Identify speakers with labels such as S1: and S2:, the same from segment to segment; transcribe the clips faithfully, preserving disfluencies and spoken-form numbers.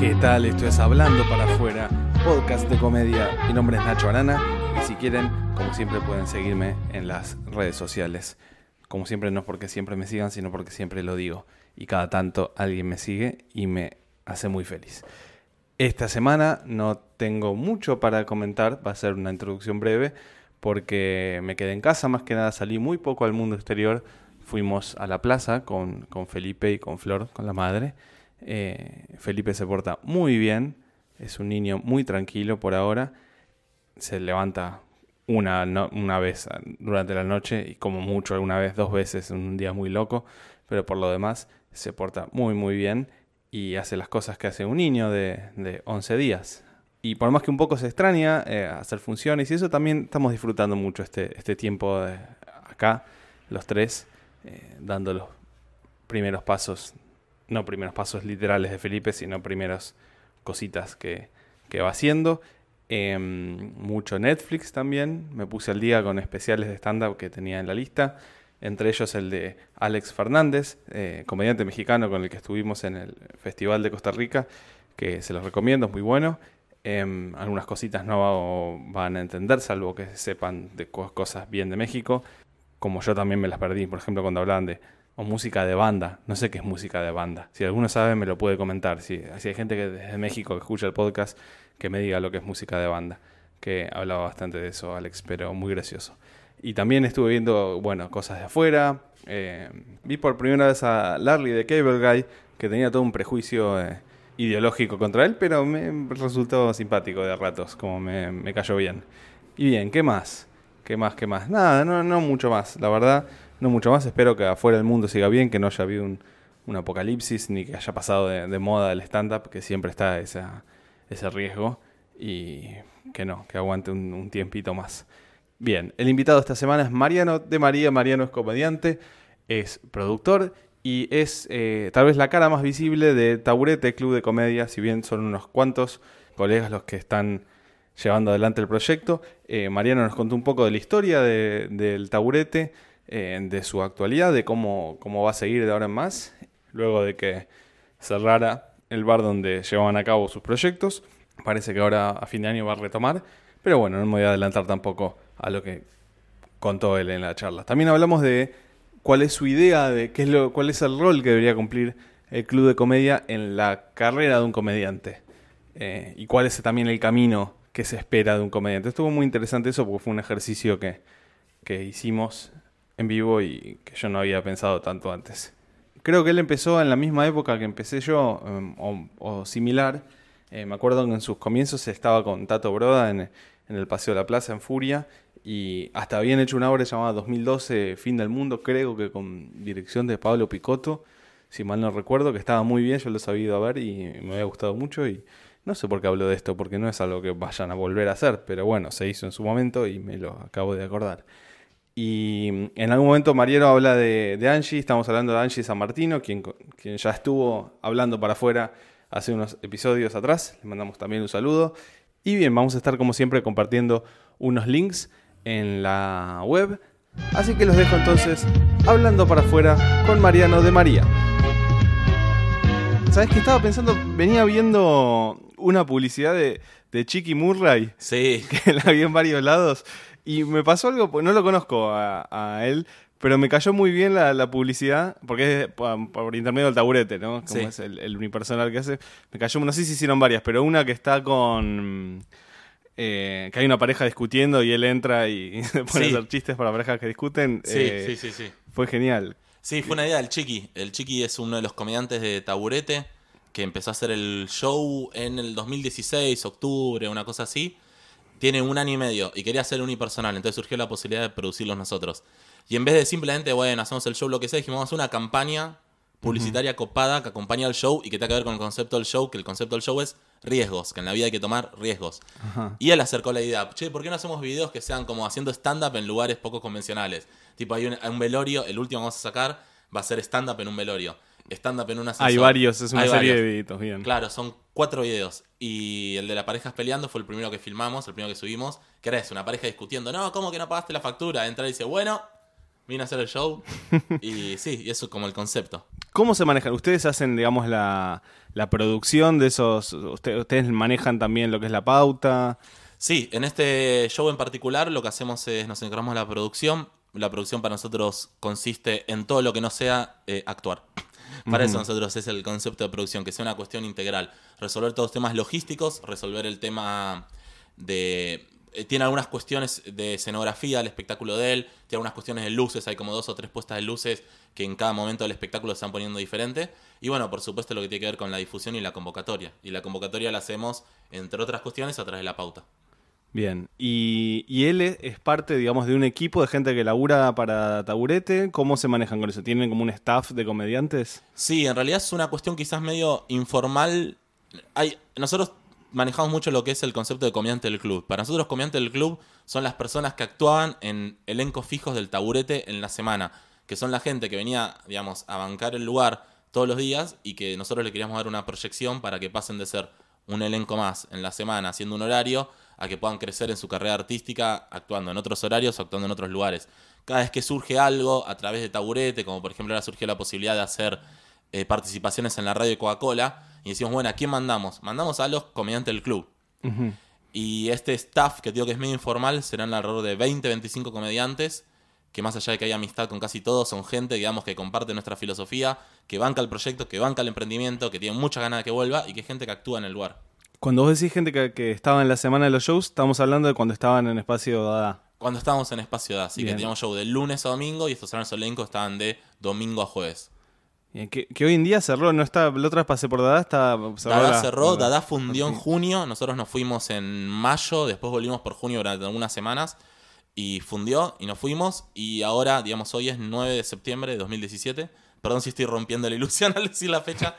S1: ¿Qué tal? Esto es Hablando para Afuera, podcast de comedia. Mi nombre es Nacho Arana y si quieren, como siempre, pueden seguirme en las redes sociales. Como siempre, no es porque siempre me sigan, sino porque siempre lo digo. Y cada tanto alguien me sigue y me hace muy feliz. Esta semana no tengo mucho para comentar, va a ser una introducción breve, porque me quedé en casa, más que nada salí muy poco al mundo exterior. Fuimos a la plaza con, con Felipe y con Flor, con la madre. Eh, Felipe se porta muy bien, es un niño muy tranquilo por ahora. Se levanta una, no, una vez durante la noche y como mucho alguna vez, dos veces, un día muy loco. Pero por lo demás se porta muy muy bien y hace las cosas que hace un niño de, de once días. Y por más que un poco se extraña eh, hacer funciones y eso, también estamos disfrutando mucho este, este tiempo de acá, los tres, eh, dando los primeros pasos. No primeros pasos literales de Felipe, sino primeros cositas que, que va haciendo. Eh, mucho Netflix también. Me puse al día con especiales de stand-up que tenía en la lista. Entre ellos el de Alex Fernández, eh, comediante mexicano con el que estuvimos en el Festival de Costa Rica, que se los recomiendo, es muy bueno. Eh, algunas cositas no van a entender, salvo que sepan de cosas bien de México. Como yo también me las perdí, por ejemplo, cuando hablaban de o música de banda. No sé qué es música de banda. Si alguno sabe, me lo puede comentar. Si, si hay gente que desde México que escucha el podcast, que me diga lo que es música de banda. Que hablaba bastante de eso, Alex, pero muy gracioso. Y también estuve viendo, bueno, cosas de afuera. Eh, vi por primera vez a Larry de Cable Guy, que tenía todo un prejuicio eh, ideológico contra él, pero me resultó simpático de ratos, como me, me cayó bien. Y bien, ¿qué más? ¿Qué más? ¿Qué más? Nada, no, no mucho más, la verdad. No mucho más, espero que afuera del mundo siga bien, que no haya habido un, un apocalipsis, ni que haya pasado de, de moda el stand-up, que siempre está esa, ese riesgo, y que no, que aguante un, un tiempito más. Bien, el invitado esta semana es Mariano de María. Mariano es comediante, es productor y es eh, tal vez la cara más visible de Taburete, Club de Comedia, si bien son unos cuantos colegas los que están llevando adelante el proyecto. Eh, Mariano nos contó un poco de la historia de, del Taburete, Eh, de su actualidad, de cómo, cómo va a seguir de ahora en más, luego de que cerrara el bar donde llevaban a cabo sus proyectos. Parece que ahora a fin de año va a retomar, pero bueno, no me voy a adelantar tampoco a lo que contó él en la charla. También hablamos de cuál es su idea, de qué es lo, cuál es el rol que debería cumplir el Club de Comedia en la carrera de un comediante, eh, y cuál es también el camino que se espera de un comediante. Estuvo muy interesante eso porque fue un ejercicio que, que hicimos en vivo y que yo no había pensado tanto antes. Creo que él empezó en la misma época que empecé yo, um, o, o similar. Eh, me acuerdo que en sus comienzos estaba con Tato Broda en, en el Paseo de la Plaza, en Furia, y hasta habían hecho una obra llamada dos mil doce, Fin del Mundo, creo que con dirección de Pablo Picotto, si mal no recuerdo, que estaba muy bien, yo lo he ido a ver y me había gustado mucho, y no sé por qué hablo de esto, porque no es algo que vayan a volver a hacer, pero bueno, se hizo en su momento y me lo acabo de acordar. Y en algún momento Mariano habla de, de Angie, estamos hablando de Angie San Martino, quien, quien ya estuvo hablando para afuera hace unos episodios atrás. Le mandamos también un saludo. Y bien, vamos a estar como siempre compartiendo unos links en la web. Así que los dejo entonces hablando para afuera con Mariano de María. ¿Sabes qué estaba pensando? Venía viendo una publicidad de, de Chiqui Murray.
S2: Sí.
S1: Que la vi en varios lados. Y me pasó algo, pues no lo conozco a, a él, pero me cayó muy bien la, la publicidad, porque es por, por intermedio del Taburete, ¿no? Como
S2: sí.
S1: es el, el unipersonal que hace. Me cayó, no sé si hicieron varias, pero una que está con... Eh, que hay una pareja discutiendo y él entra y, y se pone
S2: sí.
S1: a hacer chistes para parejas que discuten.
S2: Sí,
S1: eh,
S2: sí, sí, sí.
S1: Fue genial.
S2: Sí, fue una idea del Chiqui. El Chiqui es uno de los comediantes de Taburete, que empezó a hacer el show en el dos mil dieciséis, octubre, una cosa así. Tiene un año y medio y quería hacer unipersonal, entonces surgió la posibilidad de producirlos nosotros. Y en vez de simplemente, bueno, hacemos el show, lo que sea, dijimos, vamos a hacer una campaña publicitaria uh-huh. copada que acompaña al show y que tenga que ver con el concepto del show, que el concepto del show es riesgos, que en la vida hay que tomar riesgos. Uh-huh. Y él acercó la idea, che, ¿por qué no hacemos videos que sean como haciendo stand-up en lugares poco convencionales? Tipo, hay un, un velorio, el último que vamos a sacar va a ser stand-up en un velorio. Stand-up en un ascensor.
S1: Hay varios, es una
S2: Hay
S1: serie
S2: varios.
S1: de videitos, bien.
S2: Claro, son cuatro videos. Y el de las parejas peleando fue el primero que filmamos, el primero que subimos. Que era eso, una pareja discutiendo. No, ¿cómo que no pagaste la factura? Entra y dice, bueno, vine a hacer el show. Y sí, y eso es como el concepto.
S1: ¿Cómo se manejan? ¿Ustedes hacen, digamos, la, la producción de esos? Usted, ¿Ustedes manejan también lo que es la pauta?
S2: Sí, en este show en particular lo que hacemos es nos encargamos de la producción. La producción para nosotros consiste en todo lo que no sea eh, actuar. Para uh-huh. eso nosotros es el concepto de producción, que sea una cuestión integral. Resolver todos los temas logísticos, resolver el tema de... Eh, tiene algunas cuestiones de escenografía del espectáculo de él, tiene algunas cuestiones de luces, hay como dos o tres puestas de luces que en cada momento del espectáculo se están poniendo diferente. Y bueno, por supuesto lo que tiene que ver con la difusión y la convocatoria. Y la convocatoria la hacemos, entre otras cuestiones, a través de la pauta.
S1: Bien, y, y él es parte, digamos, de un equipo de gente que labura para Taburete. ¿Cómo se manejan con eso? ¿Tienen como un staff de comediantes?
S2: Sí, en realidad es una cuestión quizás medio informal. Hay, nosotros manejamos mucho lo que es el concepto de comediante del club. Para nosotros, comediante del club son las personas que actuaban en elencos fijos del Taburete en la semana, que son la gente que venía, digamos, a bancar el lugar todos los días y que nosotros le queríamos dar una proyección para que pasen de ser un elenco más en la semana haciendo un horario a que puedan crecer en su carrera artística actuando en otros horarios o actuando en otros lugares. Cada vez que surge algo a través de Taburete, como por ejemplo ahora surgió la posibilidad de hacer eh, participaciones en la radio de Coca-Cola, y decimos, bueno, ¿a quién mandamos? Mandamos a los comediantes del club. Uh-huh. Y este staff, que digo que es medio informal, serán alrededor de veinte, veinticinco comediantes, que más allá de que hay amistad con casi todos, son gente, digamos, que comparte nuestra filosofía, que banca el proyecto, que banca el emprendimiento, que tiene muchas ganas de que vuelva y que es gente que actúa en el lugar.
S1: Cuando vos decís gente que, que estaba en la semana de los shows, estamos hablando de cuando estaban en Espacio Dada.
S2: Cuando estábamos en Espacio Dada, sí, Bien. Que teníamos show de lunes a domingo y estos elencos estaban de domingo a jueves.
S1: Bien, que, que hoy en día cerró, no está, la otra vez pasé por Dada, está cerró.
S2: Dada
S1: la,
S2: cerró,
S1: la,
S2: Dada fundió en junio, nosotros nos fuimos en mayo, después volvimos por junio durante algunas semanas y fundió y nos fuimos y ahora, digamos, hoy es nueve de septiembre de dos mil diecisiete. Perdón si estoy rompiendo la ilusión al decir la fecha.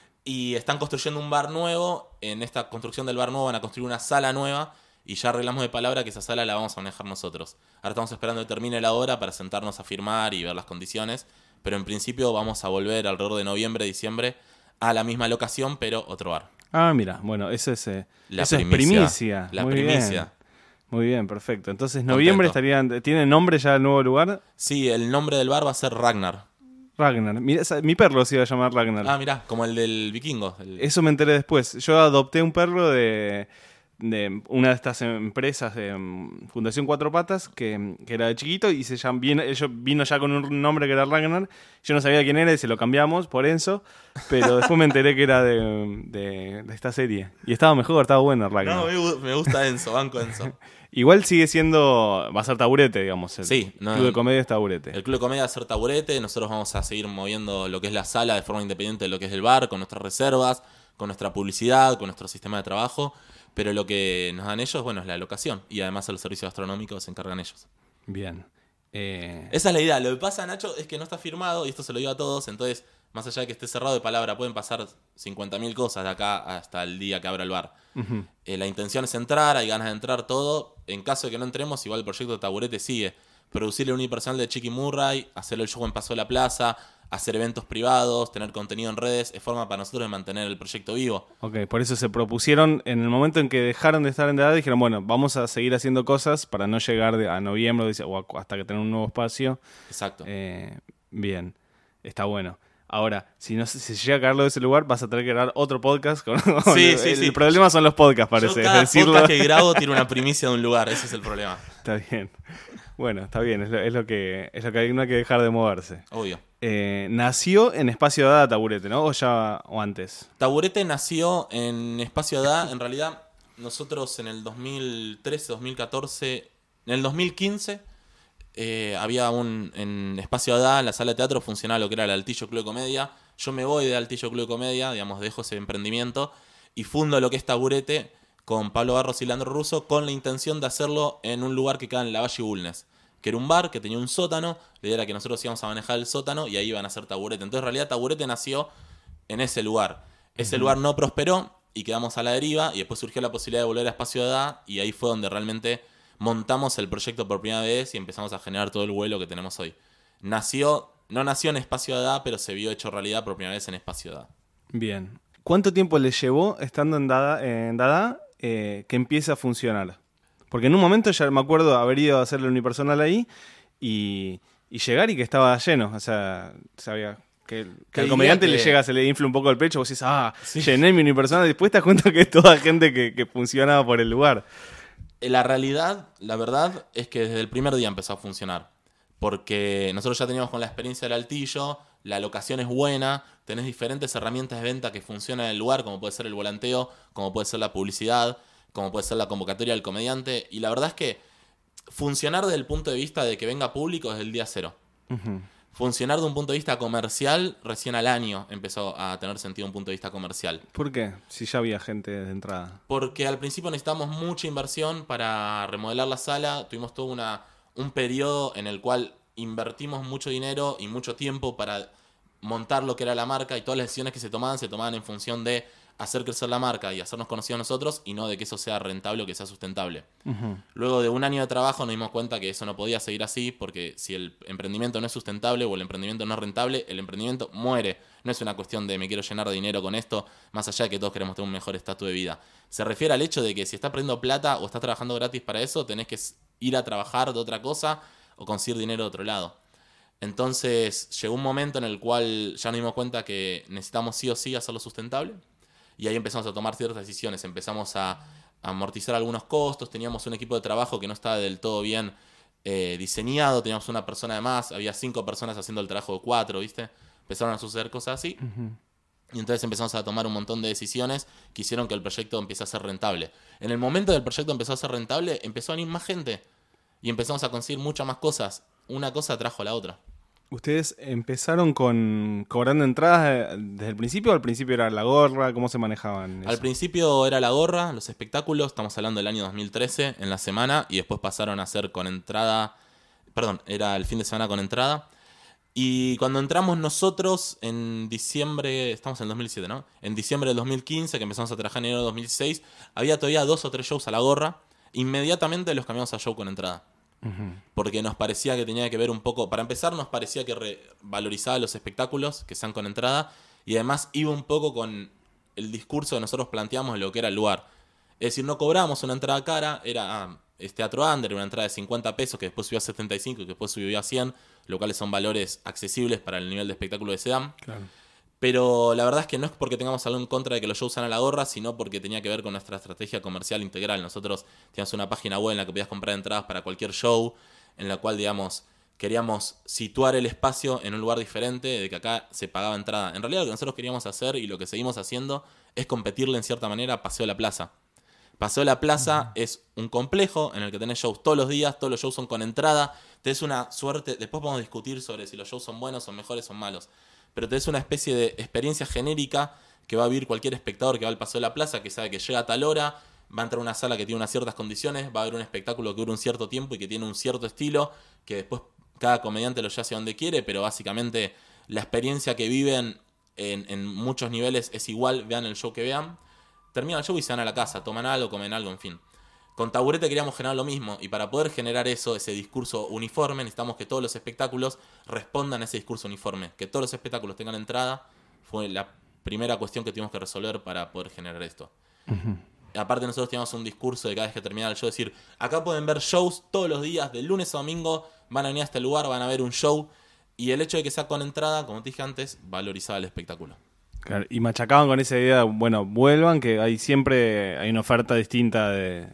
S2: Y están construyendo un bar nuevo. En esta construcción del bar nuevo van a construir una sala nueva. Y ya arreglamos de palabra que esa sala la vamos a manejar nosotros. Ahora estamos esperando que termine la obra para sentarnos a firmar y ver las condiciones. Pero en principio vamos a volver alrededor de noviembre, diciembre a la misma locación, pero otro bar.
S1: Ah, mira, bueno, eso es, eh,
S2: la
S1: eso
S2: primicia,
S1: es primicia.
S2: La
S1: Muy
S2: primicia.
S1: Bien. Muy bien, perfecto. Entonces, noviembre
S2: Contento.
S1: estarían... ¿Tiene nombre ya el nuevo lugar?
S2: Sí, el nombre del bar va a ser Ragnar.
S1: Ragnar. Mira, mi perro se iba a llamar Ragnar.
S2: Ah, mirá, como el del vikingo. El...
S1: Eso me enteré después. Yo adopté un perro de, de una de estas empresas de um, Fundación Cuatro Patas que, que era de chiquito y se llama, vino, ellos vino ya con un nombre que era Ragnar. Yo no sabía quién era y se lo cambiamos por Enzo, pero después me enteré que era de, de, de esta serie. Y estaba mejor, estaba bueno Ragnar.
S2: No, me, me gusta Enzo, banco Enzo.
S1: Igual sigue siendo, va a ser Taburete, digamos. El
S2: sí, no,
S1: Club de Comedia es Taburete.
S2: El Club de Comedia va a ser Taburete. Nosotros vamos a seguir moviendo lo que es la sala de forma independiente de lo que es el bar, con nuestras reservas, con nuestra publicidad, con nuestro sistema de trabajo. Pero lo que nos dan ellos, bueno, es la locación. Y además los servicios gastronómicos se encargan ellos.
S1: Bien. Eh...
S2: Esa es la idea. Lo que pasa, Nacho, es que no está firmado, y esto se lo digo a todos, entonces, más allá de que esté cerrado de palabra, pueden pasar cincuenta mil cosas de acá hasta el día que abra el bar. Uh-huh. Eh, la intención es entrar, hay ganas de entrar todo. En caso de que no entremos, igual el proyecto de Taburete sigue. Producir el unipersonal de Chiqui Murray, hacer el show en Paso de la Plaza, hacer eventos privados, tener contenido en redes, es forma para nosotros de mantener el proyecto vivo.
S1: Ok, por eso se propusieron, en el momento en que dejaron de estar en edad, dijeron, bueno, vamos a seguir haciendo cosas para no llegar de, a noviembre o hasta que tener un nuevo espacio.
S2: Exacto.
S1: Eh, bien, está bueno. Ahora, si no si se llega a caerlo de ese lugar, vas a tener que grabar otro podcast. Con,
S2: sí,
S1: el,
S2: sí,
S1: el
S2: sí.
S1: problema son los podcasts, parece.
S2: Yo cada
S1: decirlo...
S2: podcast que grabo tiene una primicia de un lugar, ese es el problema.
S1: Está bien. Bueno, está bien, es lo, es lo que es lo que hay, no hay que dejar de moverse.
S2: Obvio.
S1: Eh, nació en Espacio Dada Taburete, ¿no? O ya o antes.
S2: Taburete nació en Espacio Dada. En realidad, nosotros en el dos mil trece, dos mil catorce, en el dos mil quince, eh, había un en Espacio Dada, en la sala de teatro, funcionaba lo que era el Altillo Club de Comedia. Yo me voy de Altillo Club de Comedia, digamos, dejo ese emprendimiento y fundo lo que es Taburete con Pablo Barros y Leandro Russo, con la intención de hacerlo en un lugar que queda en Lavalle y Bulnes, que era un bar que tenía un sótano. La idea era que nosotros íbamos a manejar el sótano y ahí iban a hacer Taburete. Entonces, en realidad, Taburete nació en ese lugar. Ese uh-huh. lugar no prosperó y quedamos a la deriva, y después surgió la posibilidad de volver a Espacio de Edad, y ahí fue donde realmente montamos el proyecto por primera vez y empezamos a generar todo el vuelo que tenemos hoy. Nació, no nació en Espacio de Edad, pero se vio hecho realidad por primera vez en Espacio de Edad.
S1: Bien. ¿Cuánto tiempo le llevó estando en Dada, en Dada eh, que empiece a funcionar? Porque en un momento ya me acuerdo haber ido a hacer el unipersonal ahí y, y llegar y que estaba lleno. O sea, se había Que, que
S2: Te
S1: al
S2: diría
S1: comediante
S2: que-
S1: le llega, se le infla un poco el pecho, vos decís, ah,
S2: Sí.
S1: llené mi unipersonal, y después te das cuenta que es toda gente que, que funcionaba por el lugar.
S2: La realidad, la verdad, es que desde el primer día empezó a funcionar. Porque nosotros ya teníamos con la experiencia del altillo, la locación es buena, tenés diferentes herramientas de venta que funcionan en el lugar, como puede ser el volanteo, como puede ser la publicidad, como puede ser la convocatoria del comediante. Y la verdad es que funcionar desde el punto de vista de que venga público desde el día cero.
S1: Ujú.
S2: Funcionar de un punto de vista comercial, recién al año empezó a tener sentido un punto de vista comercial.
S1: ¿Por qué? Si ya había gente de entrada.
S2: Porque al principio necesitamos mucha inversión para remodelar la sala. Tuvimos todo una, un periodo en el cual invertimos mucho dinero y mucho tiempo para montar lo que era la marca, y todas las decisiones que se tomaban se tomaban en función de hacer crecer la marca y hacernos conocidos nosotros, y no de que eso sea rentable o que sea sustentable.
S1: Ujú.
S2: Luego de un año de trabajo nos dimos cuenta que eso no podía seguir así, porque si el emprendimiento no es sustentable o el emprendimiento no es rentable, el emprendimiento muere. No es una cuestión de me quiero llenar de dinero con esto, más allá de que todos queremos tener un mejor estatus de vida. Se refiere al hecho de que si estás perdiendo plata o estás trabajando gratis para eso, tenés que ir a trabajar de otra cosa o conseguir dinero de otro lado. Entonces llegó un momento en el cual ya nos dimos cuenta que necesitamos sí o sí hacerlo sustentable, y ahí empezamos a tomar ciertas decisiones. Empezamos a amortizar algunos costos, teníamos un equipo de trabajo que no estaba del todo bien eh, diseñado, teníamos una persona de más, había cinco personas haciendo el trabajo de cuatro, ¿viste? Empezaron a suceder cosas así.
S1: Ujú.
S2: Y entonces empezamos a tomar un montón de decisiones que hicieron que el proyecto empiece a ser rentable. En el momento del proyecto empezó a ser rentable, empezó a venir más gente y empezamos a conseguir muchas más cosas. Una cosa trajo a la otra.
S1: ¿Ustedes empezaron con cobrando entradas eh, desde el principio o al principio era la gorra? ¿Cómo se manejaban eso?
S2: Al principio era la gorra, los espectáculos, estamos hablando del año dos mil trece, en la semana, y después pasaron a ser con entrada, perdón, era el fin de semana con entrada. Y cuando entramos nosotros en diciembre, estamos en el dos mil siete, ¿no? En diciembre del dos mil quince, que empezamos a trabajar en enero de dos mil dieciséis, había todavía dos o tres shows a la gorra. Inmediatamente los cambiamos a show con entrada.
S1: Ujú.
S2: Porque nos parecía que tenía que ver un poco, para empezar nos parecía que re- valorizaba los espectáculos que sean con entrada, y además iba un poco con el discurso que nosotros planteamos de lo que era el lugar. Es decir, no cobramos una entrada cara, era ah, es Teatro Under, una entrada de cincuenta pesos que después subió a setenta y cinco y que después subió a cien, lo cual son valores accesibles para el nivel de espectáculo que se dan.
S1: Claro.
S2: Pero la verdad es que no es porque tengamos algo en contra de que los shows sean a la gorra, sino porque tenía que ver con nuestra estrategia comercial integral. Nosotros teníamos una página web en la que podías comprar entradas para cualquier show, en la cual, digamos, queríamos situar el espacio en un lugar diferente, de que acá se pagaba entrada. En realidad lo que nosotros queríamos hacer y lo que seguimos haciendo es competirle en cierta manera a Paseo de la Plaza. Paseo de la Plaza uh-huh. es un complejo en el que tenés shows todos los días, todos los shows son con entrada, tenés una suerte, después podemos discutir sobre si los shows son buenos, son mejores, son malos, pero tenés una especie de experiencia genérica que va a vivir cualquier espectador que va al Paseo de la Plaza, que sabe que llega a tal hora, va a entrar a una sala que tiene unas ciertas condiciones, va a haber un espectáculo que dura un cierto tiempo y que tiene un cierto estilo, que después cada comediante lo lleva hacia donde quiere, pero básicamente la experiencia que viven en, en muchos niveles es igual, vean el show que vean. Terminan el show y se van a la casa, toman algo, comen algo, en fin. Con Taburete queríamos generar lo mismo, y para poder generar eso, ese discurso uniforme, necesitamos que todos los espectáculos respondan a ese discurso uniforme. Que todos los espectáculos tengan entrada fue la primera cuestión que tuvimos que resolver para poder generar esto. Uh-huh. Aparte nosotros teníamos un discurso de cada vez que terminaba el show, decir, acá pueden ver shows todos los días, de lunes a domingo, van a venir a este lugar, van a ver un show, y el hecho de que sea con entrada, como te dije antes, valorizaba el espectáculo.
S1: Claro, y machacaban con esa idea, bueno, vuelvan, que hay siempre hay una oferta distinta de...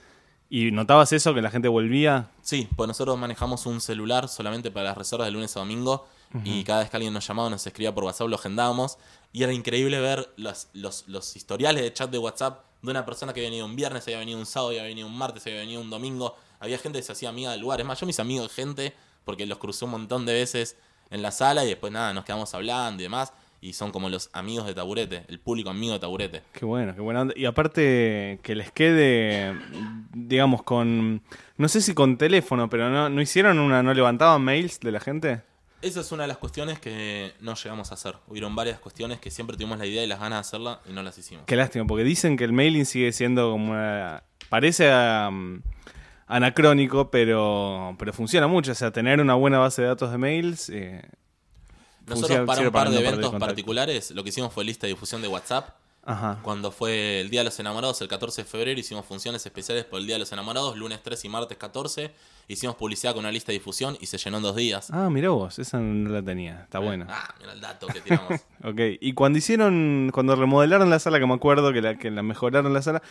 S1: ¿Y notabas eso, que la gente volvía?
S2: Sí, pues nosotros manejamos un celular solamente para las reservas de lunes a domingo, uh-huh. y cada vez que alguien nos llamaba, nos escribía por WhatsApp, lo agendábamos, y era increíble ver los, los, los historiales de chat de WhatsApp de una persona que había venido un viernes, había venido un sábado, había venido un martes, había venido un domingo. Había gente que se hacía amiga del lugar. Es más, yo mis amigos de gente, porque los crucé un montón de veces en la sala y después nada, nos quedamos hablando y demás. Y son como los amigos de Taburete, el público amigo de Taburete.
S1: Qué bueno, qué buena onda. Y aparte que les quede, digamos, con... No sé si con teléfono, pero no, ¿no hicieron una... ¿No levantaban mails de la gente?
S2: Esa es una de las cuestiones que no llegamos a hacer. Hubieron varias cuestiones que siempre tuvimos la idea y las ganas de hacerla y no las hicimos.
S1: Qué lástima, porque dicen que el mailing sigue siendo como una... Parece um, anacrónico, pero, pero funciona mucho. O sea, tener una buena base de datos de mails... Eh,
S2: Nosotros para un par de eventos particulares lo que hicimos fue lista de difusión de WhatsApp.
S1: Ajá.
S2: Cuando fue el Día de los Enamorados, el catorce de febrero, hicimos funciones especiales por el Día de los Enamorados, lunes tres y martes catorce. Hicimos publicidad con una lista de difusión y se llenó en dos días.
S1: Ah, mirá vos, esa no la tenía. Está buena.
S2: Ah, mira el dato que tiramos.
S1: Ok, y cuando hicieron, cuando remodelaron la sala, que me acuerdo que la, que la mejoraron la sala,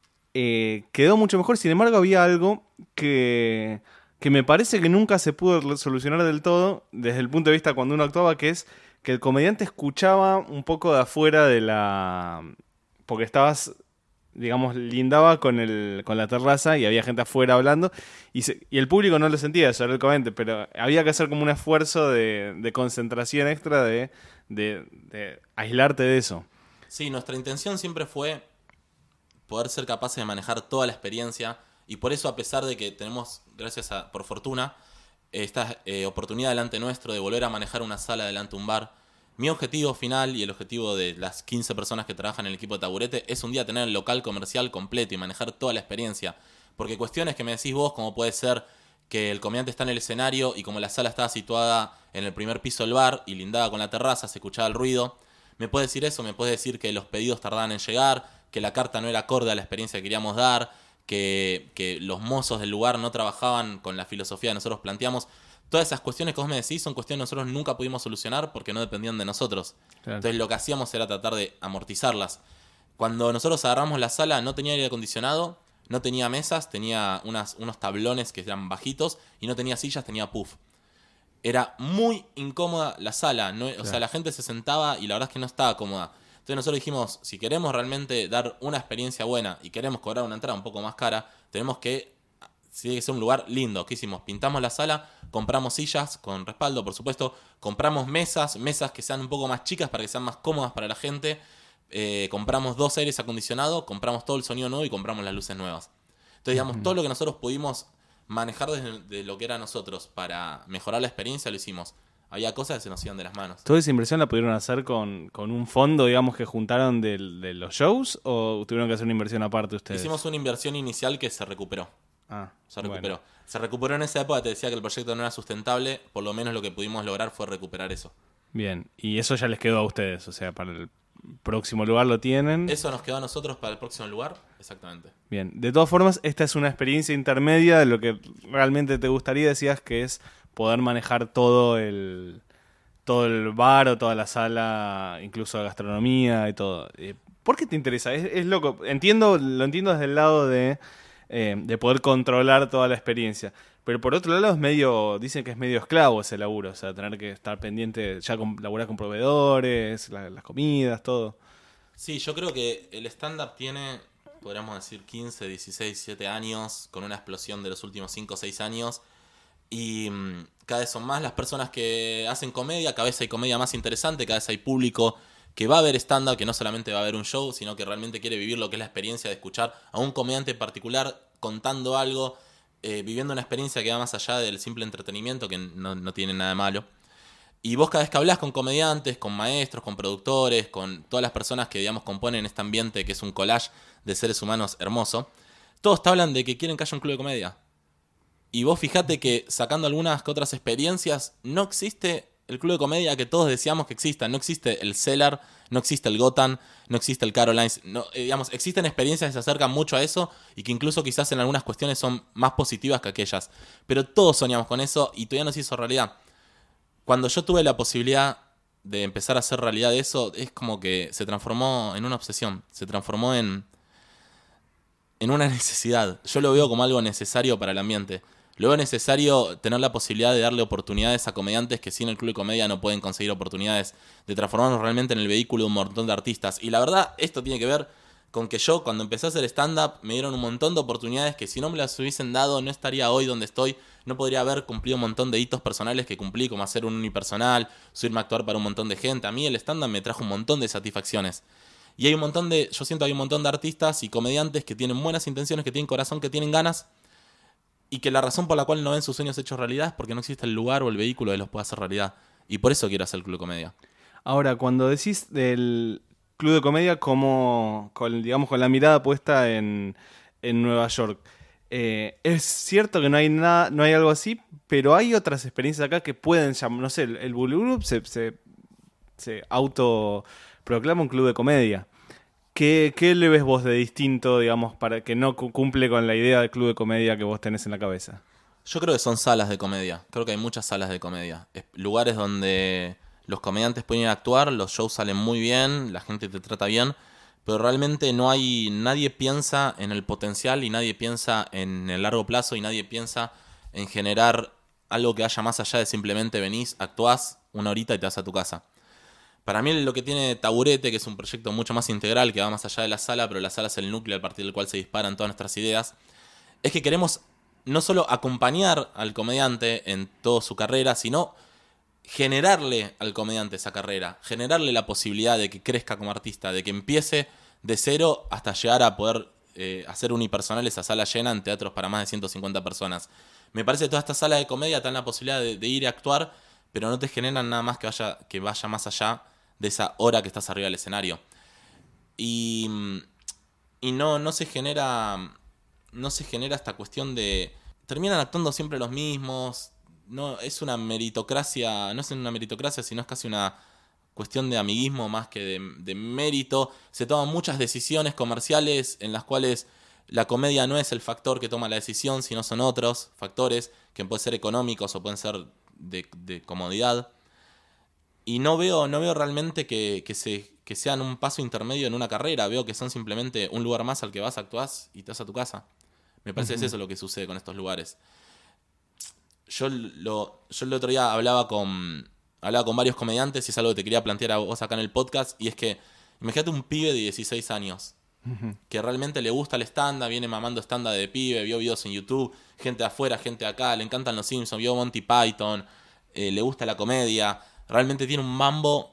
S1: eh, quedó mucho mejor. Sin embargo, había algo que, que me parece que nunca se pudo solucionar del todo, desde el punto de vista cuando uno actuaba, que es que el comediante escuchaba un poco de afuera de la... Porque estabas, digamos, lindaba con el con la terraza y había gente afuera hablando y, se, y el público no lo sentía eso, lógicamente, pero había que hacer como un esfuerzo de, de concentración extra de, de, de aislarte de eso.
S2: Sí, nuestra intención siempre fue poder ser capaces de manejar toda la experiencia y por eso, a pesar de que tenemos, gracias a, por fortuna, esta eh, oportunidad delante nuestro de volver a manejar una sala delante de un bar, mi objetivo final y el objetivo de las quince personas que trabajan en el equipo de Taburete es un día tener el local comercial completo y manejar toda la experiencia. Porque cuestiones que me decís vos, como puede ser que el comediante está en el escenario y como la sala estaba situada en el primer piso del bar y lindada con la terraza, se escuchaba el ruido. Me puede decir eso, me puede decir que los pedidos tardaban en llegar, que la carta no era acorde a la experiencia que queríamos dar, que, que los mozos del lugar no trabajaban con la filosofía que nosotros planteamos. Todas esas cuestiones que vos me decís son cuestiones que nosotros nunca pudimos solucionar porque no dependían de nosotros. Claro. Entonces lo que hacíamos era tratar de amortizarlas. Cuando nosotros agarramos la sala no tenía aire acondicionado, no tenía mesas, tenía unas, unos tablones que eran bajitos y no tenía sillas, tenía puff. Era muy incómoda la sala, ¿no? Claro. O sea, la gente se sentaba y la verdad es que no estaba cómoda. Entonces nosotros dijimos, si queremos realmente dar una experiencia buena y queremos cobrar una entrada un poco más cara, tenemos que... tiene que ser un lugar lindo. ¿Qué hicimos? Pintamos la sala, compramos sillas con respaldo, por supuesto, compramos mesas, mesas que sean un poco más chicas para que sean más cómodas para la gente, eh, compramos dos aires acondicionados, compramos todo el sonido nuevo y compramos las luces nuevas. Entonces, digamos, uh-huh. todo lo que nosotros pudimos manejar desde de lo que era nosotros para mejorar la experiencia, lo hicimos. Había cosas que se nos iban de las manos.
S1: ¿Toda esa inversión la pudieron hacer con, con un fondo, digamos, que juntaron de, de los shows o tuvieron que hacer una inversión aparte ustedes?
S2: Hicimos una inversión inicial que se recuperó.
S1: Ah,
S2: se recuperó.
S1: Bueno.
S2: Se recuperó en esa época, te decía que el proyecto no era sustentable, por lo menos lo que pudimos lograr fue recuperar eso.
S1: Bien, y eso ya les quedó a ustedes, o sea, para el próximo lugar lo tienen.
S2: Eso nos quedó a nosotros para el próximo lugar, exactamente.
S1: Bien, de todas formas, esta es una experiencia intermedia de lo que realmente te gustaría, decías, que es poder manejar todo el, todo el bar o toda la sala, incluso la gastronomía y todo. ¿Por qué te interesa? Es, es loco, entiendo, lo entiendo desde el lado de... Eh, de poder controlar toda la experiencia. Pero por otro lado es medio, dicen que es medio esclavo ese laburo, o sea, tener que estar pendiente, ya con, laburar con proveedores, la, las comidas, todo.
S2: Sí, yo creo que el stand-up tiene, podríamos decir, quince, dieciséis, diecisiete años, con una explosión de los últimos cinco o seis años, y mmm, cada vez son más las personas que hacen comedia, cada vez hay comedia más interesante, cada vez hay público que va a ver stand-up, que no solamente va a ver un show, sino que realmente quiere vivir lo que es la experiencia de escuchar a un comediante particular contando algo, eh, viviendo una experiencia que va más allá del simple entretenimiento, que no, no tiene nada de malo. Y vos cada vez que hablás con comediantes, con maestros, con productores, con todas las personas que, digamos, componen este ambiente que es un collage de seres humanos hermoso, todos te hablan de que quieren que haya un club de comedia. Y vos fijate que, sacando algunas que otras experiencias, no existe el club de comedia que todos deseamos que exista. No existe el Cellar, no existe el Gotham, no existe el Carolines. No, eh, digamos, existen experiencias que se acercan mucho a eso y que incluso quizás en algunas cuestiones son más positivas que aquellas. Pero todos soñamos con eso y todavía no se hizo realidad. Cuando yo tuve la posibilidad de empezar a hacer realidad de eso, es como que se transformó en una obsesión. Se transformó en, en una necesidad. Yo lo veo como algo necesario para el ambiente. Lo veo necesario tener la posibilidad de darle oportunidades a comediantes que sin el club de comedia no pueden conseguir oportunidades, de transformarnos realmente en el vehículo de un montón de artistas. Y la verdad, esto tiene que ver con que yo, cuando empecé a hacer stand-up, me dieron un montón de oportunidades que si no me las hubiesen dado, no estaría hoy donde estoy. No podría haber cumplido un montón de hitos personales que cumplí, como hacer un unipersonal, subirme a actuar para un montón de gente. A mí el stand-up me trajo un montón de satisfacciones. Y hay un montón de, yo siento que hay un montón de artistas y comediantes que tienen buenas intenciones, que tienen corazón, que tienen ganas, y que la razón por la cual no ven sus sueños hechos realidad es porque no existe el lugar o el vehículo que los pueda hacer realidad. Y por eso quiero hacer el Club de Comedia.
S1: Ahora, cuando decís del Club de Comedia como, con, digamos, con la mirada puesta en, en Nueva York, eh, es cierto que no hay nada, no hay algo así, pero hay otras experiencias acá que pueden llamar, no sé, el, el Bully Group se, se, se autoproclama un club de comedia. ¿Qué, ¿Qué le ves vos de distinto, digamos, para que no cumple con la idea del club de comedia que vos tenés en la cabeza?
S2: Yo creo que son salas de comedia. Creo que hay muchas salas de comedia. Es lugares donde los comediantes pueden ir a actuar, los shows salen muy bien, la gente te trata bien, pero realmente no hay, nadie piensa en el potencial y nadie piensa en el largo plazo y nadie piensa en generar algo que haya más allá de simplemente venís, actuás una horita y te vas a tu casa. Para mí lo que tiene Taburete, que es un proyecto mucho más integral, que va más allá de la sala, pero la sala es el núcleo a partir del cual se disparan todas nuestras ideas, es que queremos no solo acompañar al comediante en toda su carrera, sino generarle al comediante esa carrera, generarle la posibilidad de que crezca como artista, de que empiece de cero hasta llegar a poder eh, hacer unipersonales a sala llena en teatros para más de ciento cincuenta personas. Me parece que todas estas salas de comedia te dan la posibilidad de, de ir a actuar, pero no te generan nada más que vaya, que vaya más allá de esa hora que estás arriba del escenario. Y, y no, no se genera no se genera esta cuestión de... Terminan actuando siempre los mismos. No, es una meritocracia, no es una meritocracia, sino es casi una cuestión de amiguismo más que de, de mérito. Se toman muchas decisiones comerciales en las cuales la comedia no es el factor que toma la decisión, sino son otros factores que pueden ser económicos o pueden ser de, de comodidad. Y no veo, no veo realmente que, que, se, que sean un paso intermedio en una carrera. Veo que son simplemente un lugar más al que vas, actuás y te vas a tu casa. Me parece uh-huh. que es eso lo que sucede con estos lugares. Yo, lo, yo el otro día hablaba con, hablaba con varios comediantes y es algo que te quería plantear a vos acá en el podcast. Y es que, imagínate un pibe de dieciséis años uh-huh. que realmente le gusta el stand-up, viene mamando stand-up de pibe, vio videos en YouTube, gente de afuera, gente de acá, le encantan los Simpsons, vio Monty Python, eh, le gusta la comedia. Realmente tiene un mambo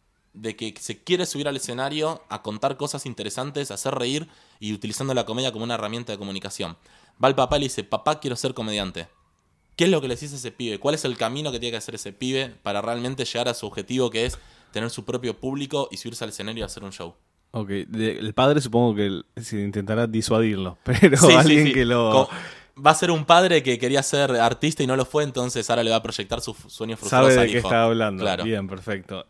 S2: de que se quiere subir al escenario a contar cosas interesantes, a hacer reír y utilizando la comedia como una herramienta de comunicación. Va el papá y le dice, papá, quiero ser comediante. ¿Qué es lo que le dice a ese pibe? ¿Cuál es el camino que tiene que hacer ese pibe para realmente llegar a su objetivo, que es tener su propio público y subirse al escenario y hacer un show?
S1: Ok, de, el padre supongo que se intentará disuadirlo, pero
S2: sí,
S1: alguien
S2: sí, sí.
S1: que lo...
S2: Co- Va a ser un padre que quería ser artista y no lo fue, entonces ahora le va a proyectar sus sueños frustrados
S1: Sabe
S2: al
S1: de qué
S2: hijo.
S1: está hablando.
S2: Claro.
S1: Bien, perfecto.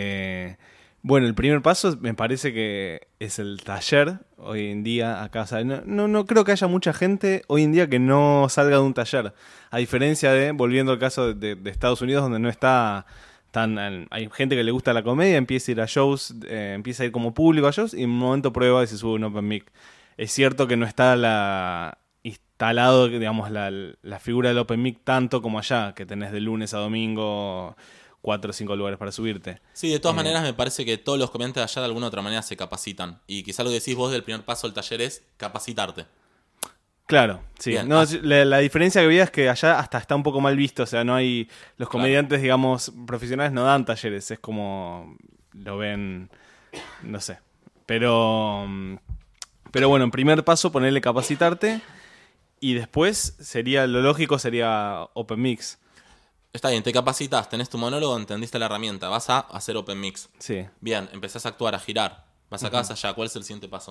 S1: Eh, bueno, el primer paso me parece que es el taller hoy en día acá. O sea, no, no, no creo que haya mucha gente hoy en día que no salga de un taller. A diferencia de, volviendo al caso de, de Estados Unidos, donde no está tan... Hay gente que le gusta la comedia, empieza a ir a shows, eh, empieza a ir como público a shows y en un momento prueba y se sube un open mic. Es cierto que no está la... instalado, digamos, la, la figura del open mic tanto como allá, que tenés de lunes a domingo cuatro o cinco lugares para subirte.
S2: Sí, de todas
S1: eh,
S2: maneras me parece que todos los comediantes de allá de alguna u otra manera se capacitan. Y quizá lo que decís vos del primer paso del taller es capacitarte.
S1: Claro, sí.
S2: Bien,
S1: No,
S2: ah.
S1: la, la diferencia que veía es que allá hasta está un poco mal visto, o sea, no hay... Los comediantes, claro. digamos, profesionales no dan talleres, es como... Lo ven... No sé. Pero... Pero bueno, en primer paso ponerle capacitarte... Y después sería, lo lógico sería Open Mix.
S2: Está bien, te capacitas, tenés tu monólogo, entendiste la herramienta, vas a hacer Open Mix.
S1: Sí.
S2: Bien, empezás a actuar, a girar. Vas acá, uh-huh. vas allá. ¿Cuál es el siguiente paso?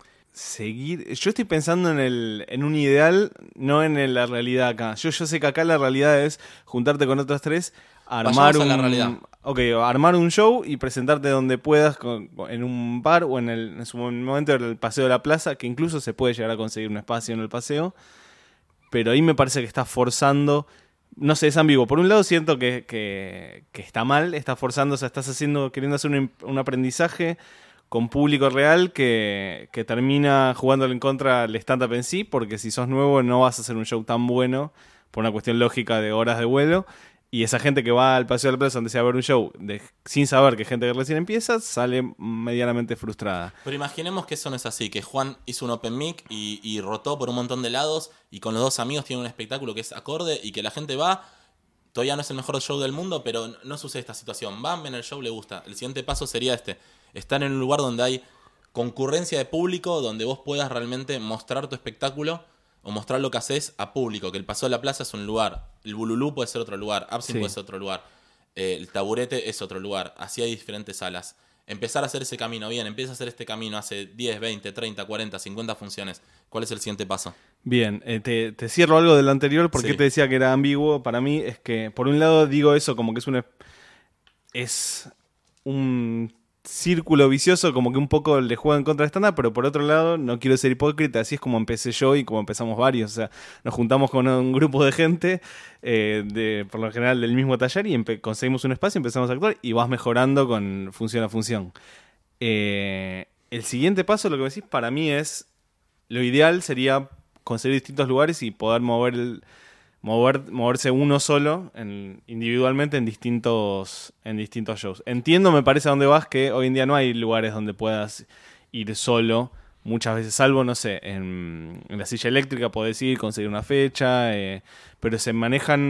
S1: Seguir. Yo estoy pensando en el en un ideal, no en el, la realidad acá. Yo, yo sé que acá la realidad es juntarte con otros tres, armar un.
S2: La realidad.
S1: Ok, armar un show y presentarte donde puedas, con, en un bar o en, el, en su momento en el paseo de la plaza, que incluso se puede llegar a conseguir un espacio en el paseo. Pero ahí me parece que está forzando, no sé, es ambiguo. Por un lado siento que, que, que está mal, está forzando, o sea, estás haciendo, queriendo hacer un, un aprendizaje con público real que, que termina jugándole en contra al stand-up en sí, porque si sos nuevo no vas a hacer un show tan bueno por una cuestión lógica de horas de vuelo. Y esa gente que va al Paseo de la Plaza donde se va a ver un show de, sin saber que gente que recién empieza, sale medianamente frustrada.
S2: Pero imaginemos que eso no es así, que Juan hizo un open mic y, y rotó por un montón de lados y con los dos amigos tiene un espectáculo que es acorde y que la gente va, todavía no es el mejor show del mundo, pero no sucede esta situación. Van, ven el show, le gusta. El siguiente paso sería este, estar en un lugar donde hay concurrencia de público, donde vos puedas realmente mostrar tu espectáculo o mostrar lo que haces a público, que el Paseo de la Plaza es un lugar, el Bululú puede ser otro lugar, Absin sí. puede ser otro lugar, eh, el Taburete es otro lugar, así hay diferentes salas. Empezar a hacer ese camino, bien, empieza a hacer este camino hace diez, veinte, treinta, cuarenta, cincuenta funciones. ¿Cuál es el siguiente paso?
S1: Bien, eh, te, te cierro algo de lo anterior, porque sí. te decía que era ambiguo. Para mí es que, por un lado digo eso como que es un... Es un círculo vicioso, como que un poco le juega en contra de stand-up, pero por otro lado, no quiero ser hipócrita, así es como empecé yo y como empezamos varios. O sea, nos juntamos con un grupo de gente, eh, de, por lo general del mismo taller, y empe- conseguimos un espacio, empezamos a actuar y vas mejorando con función a función. Eh, el siguiente paso, lo que me decís, para mí es, lo ideal sería conseguir distintos lugares y poder mover el... Mover, moverse uno solo, en, individualmente, en distintos, en distintos shows. Entiendo, me parece, a dónde vas, que hoy en día no hay lugares donde puedas ir solo, muchas veces, salvo, no sé, en, en la silla eléctrica podés ir, conseguir una fecha, eh, pero se manejan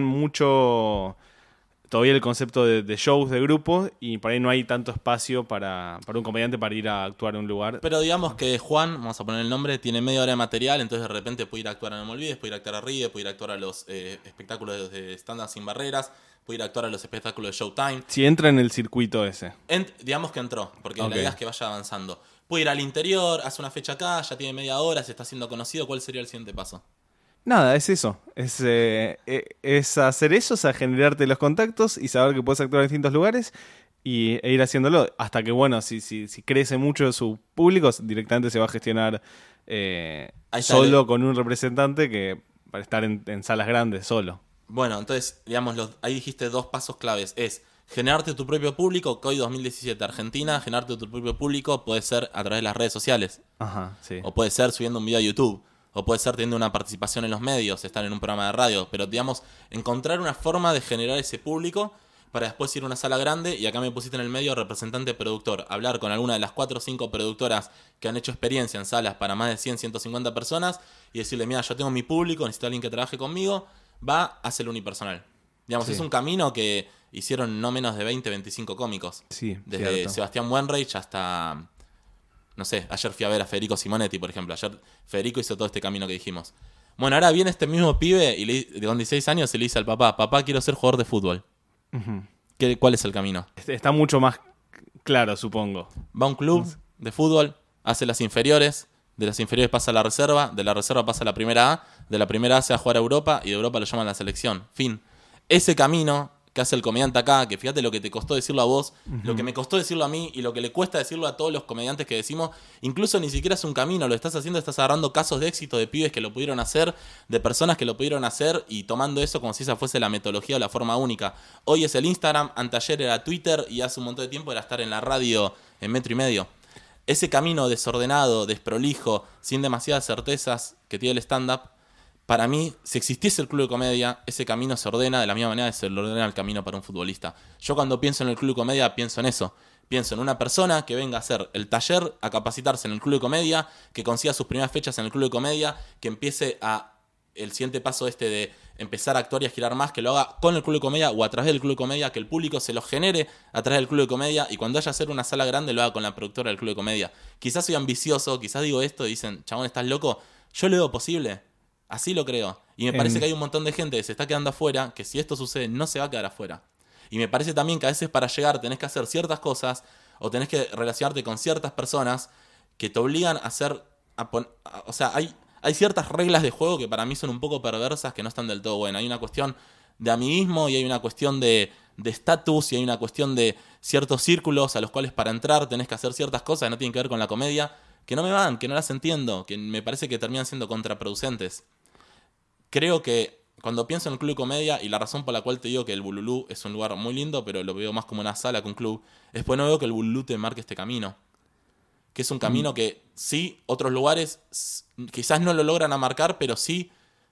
S1: mucho todavía el concepto de, de shows, de grupos, y por ahí no hay tanto espacio para, para un comediante para ir a actuar a un lugar.
S2: Pero digamos que Juan, vamos a poner el nombre, tiene media hora de material, entonces de repente puede ir a actuar a No Me Olvides, puede ir a actuar a Ríe, puede ir a actuar a los eh, espectáculos de stand-up sin barreras, puede ir a actuar a los espectáculos de Showtime.
S1: Si entra en el circuito ese.
S2: Ent- digamos que entró, porque
S1: Okay.
S2: la idea es que vaya avanzando. Puede ir al interior, hace una fecha acá, ya tiene media hora, se está haciendo conocido. ¿Cuál sería el siguiente paso?
S1: Nada, es eso. Es, eh, eh, es hacer eso, o sea, generarte los contactos y saber que puedes actuar en distintos lugares y, e ir haciéndolo. Hasta que, bueno, si, si, si crece mucho su público, directamente se va a gestionar eh, solo el... con un representante que para estar en, en salas grandes solo.
S2: Bueno, entonces, digamos, los, ahí dijiste dos pasos claves. Es generarte tu propio público, que hoy dos mil diecisiete Argentina, generarte tu propio público puede ser a través de las redes sociales.
S1: Ajá, sí.
S2: O puede ser subiendo un video a YouTube. O puede ser teniendo una participación en los medios, estar en un programa de radio. Pero, digamos, encontrar una forma de generar ese público para después ir a una sala grande. Y acá me pusiste en el medio representante productor. Hablar con alguna de las cuatro o cinco productoras que han hecho experiencia en salas para más de cien, ciento cincuenta personas. Y decirle, mira, yo tengo mi público, necesito a alguien que trabaje conmigo. Va a hacer el unipersonal. Digamos, sí. Es un camino que hicieron no menos de veinte, veinticinco cómicos.
S1: Sí,
S2: desde
S1: cierto.
S2: Sebastián Buenreich hasta... No sé, ayer fui a ver a Federico Simonetti, por ejemplo. Ayer Federico hizo todo este camino que dijimos. Bueno, ahora viene este mismo pibe y le, con dieciséis años y le dice al papá, papá, quiero ser jugador de fútbol. Uh-huh. ¿Qué, ¿Cuál es el camino?
S1: Está mucho más claro, supongo.
S2: Va a un club de fútbol, hace las inferiores, de las inferiores pasa a la reserva, de la reserva pasa a la primera A, de la primera A se va a jugar a Europa y de Europa lo llaman a la selección. Fin. Ese camino que hace el comediante acá, que fíjate lo que te costó decirlo a vos, uh-huh. lo que me costó decirlo a mí y lo que le cuesta decirlo a todos los comediantes que decimos, incluso ni siquiera es un camino, lo estás haciendo, estás agarrando casos de éxito de pibes que lo pudieron hacer, de personas que lo pudieron hacer y tomando eso como si esa fuese la metodología o la forma única. Hoy es el Instagram, anteayer era Twitter y hace un montón de tiempo era estar en la radio en metro y medio. Ese camino desordenado, desprolijo, sin demasiadas certezas que tiene el stand-up, para mí, si existiese el club de comedia, ese camino se ordena de la misma manera que se ordena el camino para un futbolista. Yo cuando pienso en el club de comedia, pienso en eso. Pienso en una persona que venga a hacer el taller, a capacitarse en el club de comedia, que consiga sus primeras fechas en el club de comedia, que empiece a el siguiente paso este de empezar a actuar y a girar más, que lo haga con el club de comedia o a través del club de comedia, que el público se lo genere a través del club de comedia y cuando haya hacer una sala grande lo haga con la productora del club de comedia. Quizás soy ambicioso, quizás digo esto y dicen, chabón, ¿estás loco? Yo lo veo posible. Así lo creo. Y me en... parece que hay un montón de gente que se está quedando afuera, que si esto sucede no se va a quedar afuera. Y me parece también que a veces para llegar tenés que hacer ciertas cosas o tenés que relacionarte con ciertas personas que te obligan a hacer... A pon... a... O sea, hay, hay ciertas reglas de juego que para mí son un poco perversas, que no están del todo buenas. Hay una cuestión de amiguismo y hay una cuestión de estatus y hay una cuestión de ciertos círculos a los cuales para entrar tenés que hacer ciertas cosas que no tienen que ver con la comedia, que no me van, que no las entiendo, que me parece que terminan siendo contraproducentes. Creo que cuando pienso en el club de comedia, y la razón por la cual te digo que el Bululú es un lugar muy lindo, pero lo veo más como una sala que un club, es porque no veo que el Bululú te marque este camino. Que es un camino mm. que sí, otros lugares quizás no lo logran a marcar, pero sí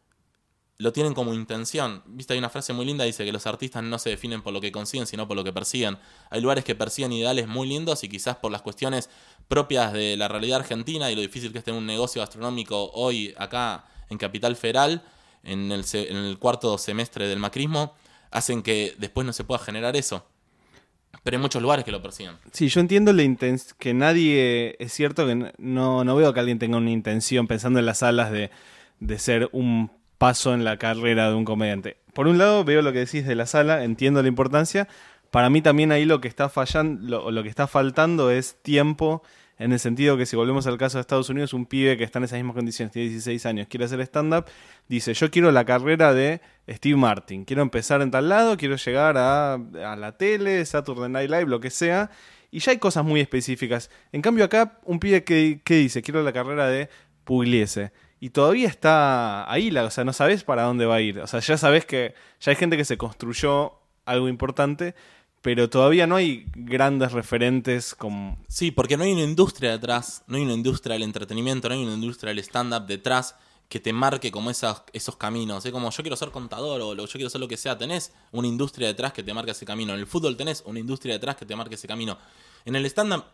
S2: lo tienen como intención. Viste, hay una frase muy linda, dice que los artistas no se definen por lo que consiguen, sino por lo que persiguen. Hay lugares que persiguen ideales muy lindos y quizás por las cuestiones propias de la realidad argentina y lo difícil que es tener un negocio gastronómico hoy acá en Capital Federal, en el, en el cuarto semestre del macrismo, hacen que después no se pueda generar eso. Pero hay muchos lugares que lo persiguen.
S1: Sí, yo entiendo la inten- que nadie, es cierto que no, no veo que alguien tenga una intención, pensando en las salas, de, de ser un paso en la carrera de un comediante. Por un lado veo lo que decís de la sala, entiendo la importancia. Para mí también ahí lo que está fallando, lo, lo que está faltando es tiempo en el sentido que si volvemos al caso de Estados Unidos, un pibe que está en esas mismas condiciones, tiene dieciséis años, quiere hacer stand-up, dice, yo quiero la carrera de Steve Martin, quiero empezar en tal lado, quiero llegar a, a la tele, Saturday Night Live, lo que sea, y ya hay cosas muy específicas. En cambio acá, un pibe que, que dice, quiero la carrera de Pugliese, y todavía está ahí, la, o sea, no sabes para dónde va a ir. O sea, ya sabes que ya hay gente que se construyó algo importante, pero todavía no hay grandes referentes como...
S2: Sí, porque no hay una industria detrás, no hay una industria del entretenimiento, no hay una industria del stand-up detrás que te marque como esas, esos caminos. Es como yo quiero ser contador o yo quiero ser lo que sea. Tenés una industria detrás que te marca ese camino. En el fútbol tenés una industria detrás que te marca ese camino. En el stand-up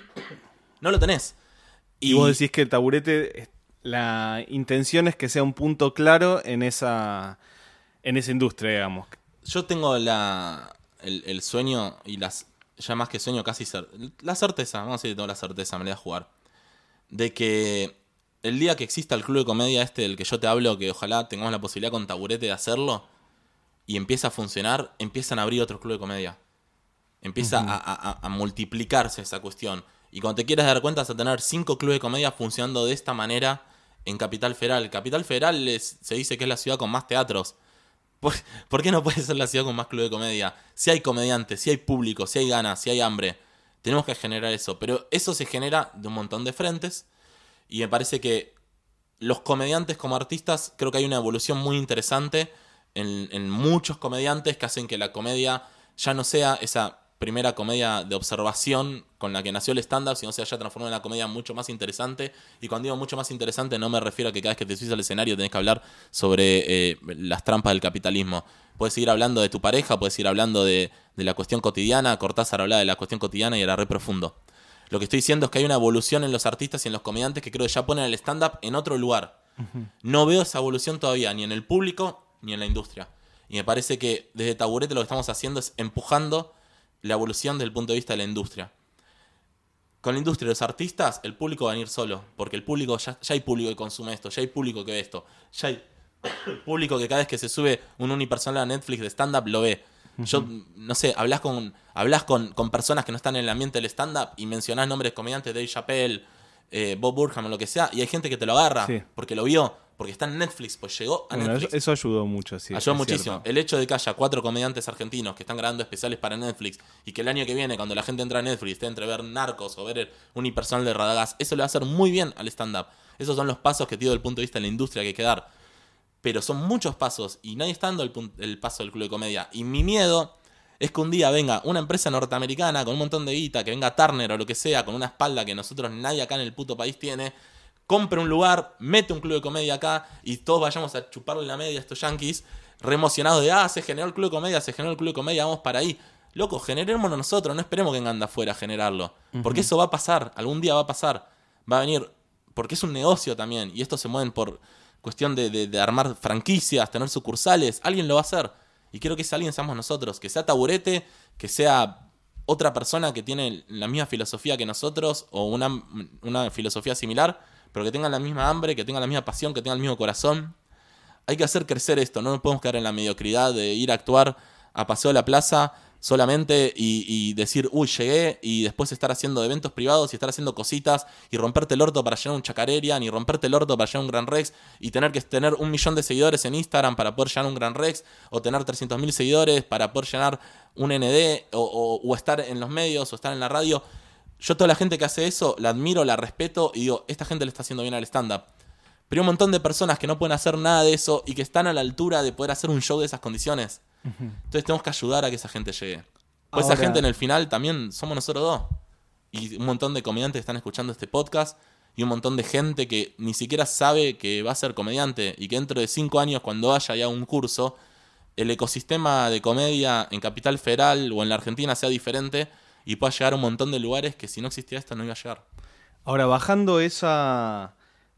S2: no lo tenés.
S1: Y, y vos decís que el taburete... La intención es que sea un punto claro en esa en esa industria, digamos.
S2: Yo tengo la el, el sueño y las ya más que sueño casi cer, la certeza, vamos a decir que tengo la certeza, me la voy a jugar, de que el día que exista el club de comedia este del que yo te hablo, que ojalá tengamos la posibilidad con Taburete de hacerlo y empieza a funcionar, empiezan a abrir otro club de comedia. Empieza uh-huh. a, a, a multiplicarse esa cuestión. Y cuando te quieras dar cuenta vas a tener cinco clubes de comedia funcionando de esta manera en Capital Federal. Capital Federal es, se dice que es la ciudad con más teatros. ¿Por, ¿Por qué no puede ser la ciudad con más club de comedia? Si hay comediantes, si hay público, si hay ganas, si hay hambre, tenemos que generar eso. Pero eso se genera de un montón de frentes. Y me parece que los comediantes como artistas, creo que hay una evolución muy interesante en, en muchos comediantes que hacen que la comedia ya no sea esa primera comedia de observación con la que nació el stand-up, sino se haya transformado en una comedia mucho más interesante. Y cuando digo mucho más interesante no me refiero a que cada vez que te subís al escenario tenés que hablar sobre eh, las trampas del capitalismo. Puedes seguir hablando de tu pareja, puedes seguir hablando de, de la cuestión cotidiana. Cortázar hablaba de la cuestión cotidiana y era re profundo. Lo que estoy diciendo es que hay una evolución en los artistas y en los comediantes que creo que ya ponen el stand-up en otro lugar. Uh-huh. No veo esa evolución todavía, ni en el público ni en la industria. Y me parece que desde Taburete lo que estamos haciendo es empujando la evolución desde el punto de vista de la industria. Con la industria de los artistas, el público va a venir solo, porque el público ya, ya hay público que consume esto, ya hay público que ve esto, ya hay público que cada vez que se sube un unipersonal a Netflix de stand-up lo ve. Uh-huh. Yo, no sé, hablas con hablas con, con personas que no están en el ambiente del stand-up y mencionás nombres de comediantes, Dave Chappelle, eh, Bob Burnham o lo que sea, y hay gente que te lo agarra, sí, porque lo vio, porque está en Netflix, pues llegó a bueno, Netflix.
S1: Eso ayudó mucho, sí.
S2: Ayudó muchísimo. Cierto. El hecho de que haya cuatro comediantes argentinos que están grabando especiales para Netflix y que el año que viene, cuando la gente entra a Netflix, esté entre ver Narcos o ver el unipersonal de Radagast, eso le va a hacer muy bien al stand-up. Esos son los pasos que, tío, desde el punto de vista de la industria que hay que dar. Pero son muchos pasos y nadie está dando el, el paso del club de comedia. Y mi miedo es que un día venga una empresa norteamericana con un montón de guita, que venga Turner o lo que sea, con una espalda que nosotros nadie acá en el puto país tiene, compre un lugar, mete un club de comedia acá y todos vayamos a chuparle la media a estos yankees, re emocionados de, ah, se generó el club de comedia, se generó el club de comedia, vamos para ahí. Loco, generémonos nosotros, no esperemos que vengan de afuera a generarlo. Uh-huh. Porque eso va a pasar, algún día va a pasar. Va a venir, porque es un negocio también, y estos se mueven por cuestión de, de, de armar franquicias, tener sucursales, alguien lo va a hacer. Y quiero que ese alguien seamos nosotros, que sea Taburete, que sea otra persona que tiene la misma filosofía que nosotros, o una, una filosofía similar, pero que tengan la misma hambre, que tengan la misma pasión, que tengan el mismo corazón. Hay que hacer crecer esto, no nos podemos quedar en la mediocridad de ir a actuar a Paseo de la Plaza solamente y, y decir, uy, llegué, y después estar haciendo eventos privados y estar haciendo cositas y romperte el orto para llenar un Chacarerian y romperte el orto para llenar un Gran Rex y tener que tener un millón de seguidores en Instagram para poder llenar un Gran Rex o tener trescientos mil seguidores para poder llenar un N D o, o, o estar en los medios o estar en la radio. Yo toda la gente que hace eso la admiro, la respeto y digo, esta gente le está haciendo bien al stand-up. Pero hay un montón de personas que no pueden hacer nada de eso y que están a la altura de poder hacer un show de esas condiciones. Uh-huh. Entonces tenemos que ayudar a que esa gente llegue. Pues ahora, esa gente en el final también somos nosotros dos. Y un montón de comediantes están escuchando este podcast y un montón de gente que ni siquiera sabe que va a ser comediante y que dentro de cinco años, cuando haya ya un curso, el ecosistema de comedia en Capital Federal o en la Argentina sea diferente y pueda llegar a un montón de lugares que si no existía esto no iba a llegar.
S1: Ahora, bajando esa,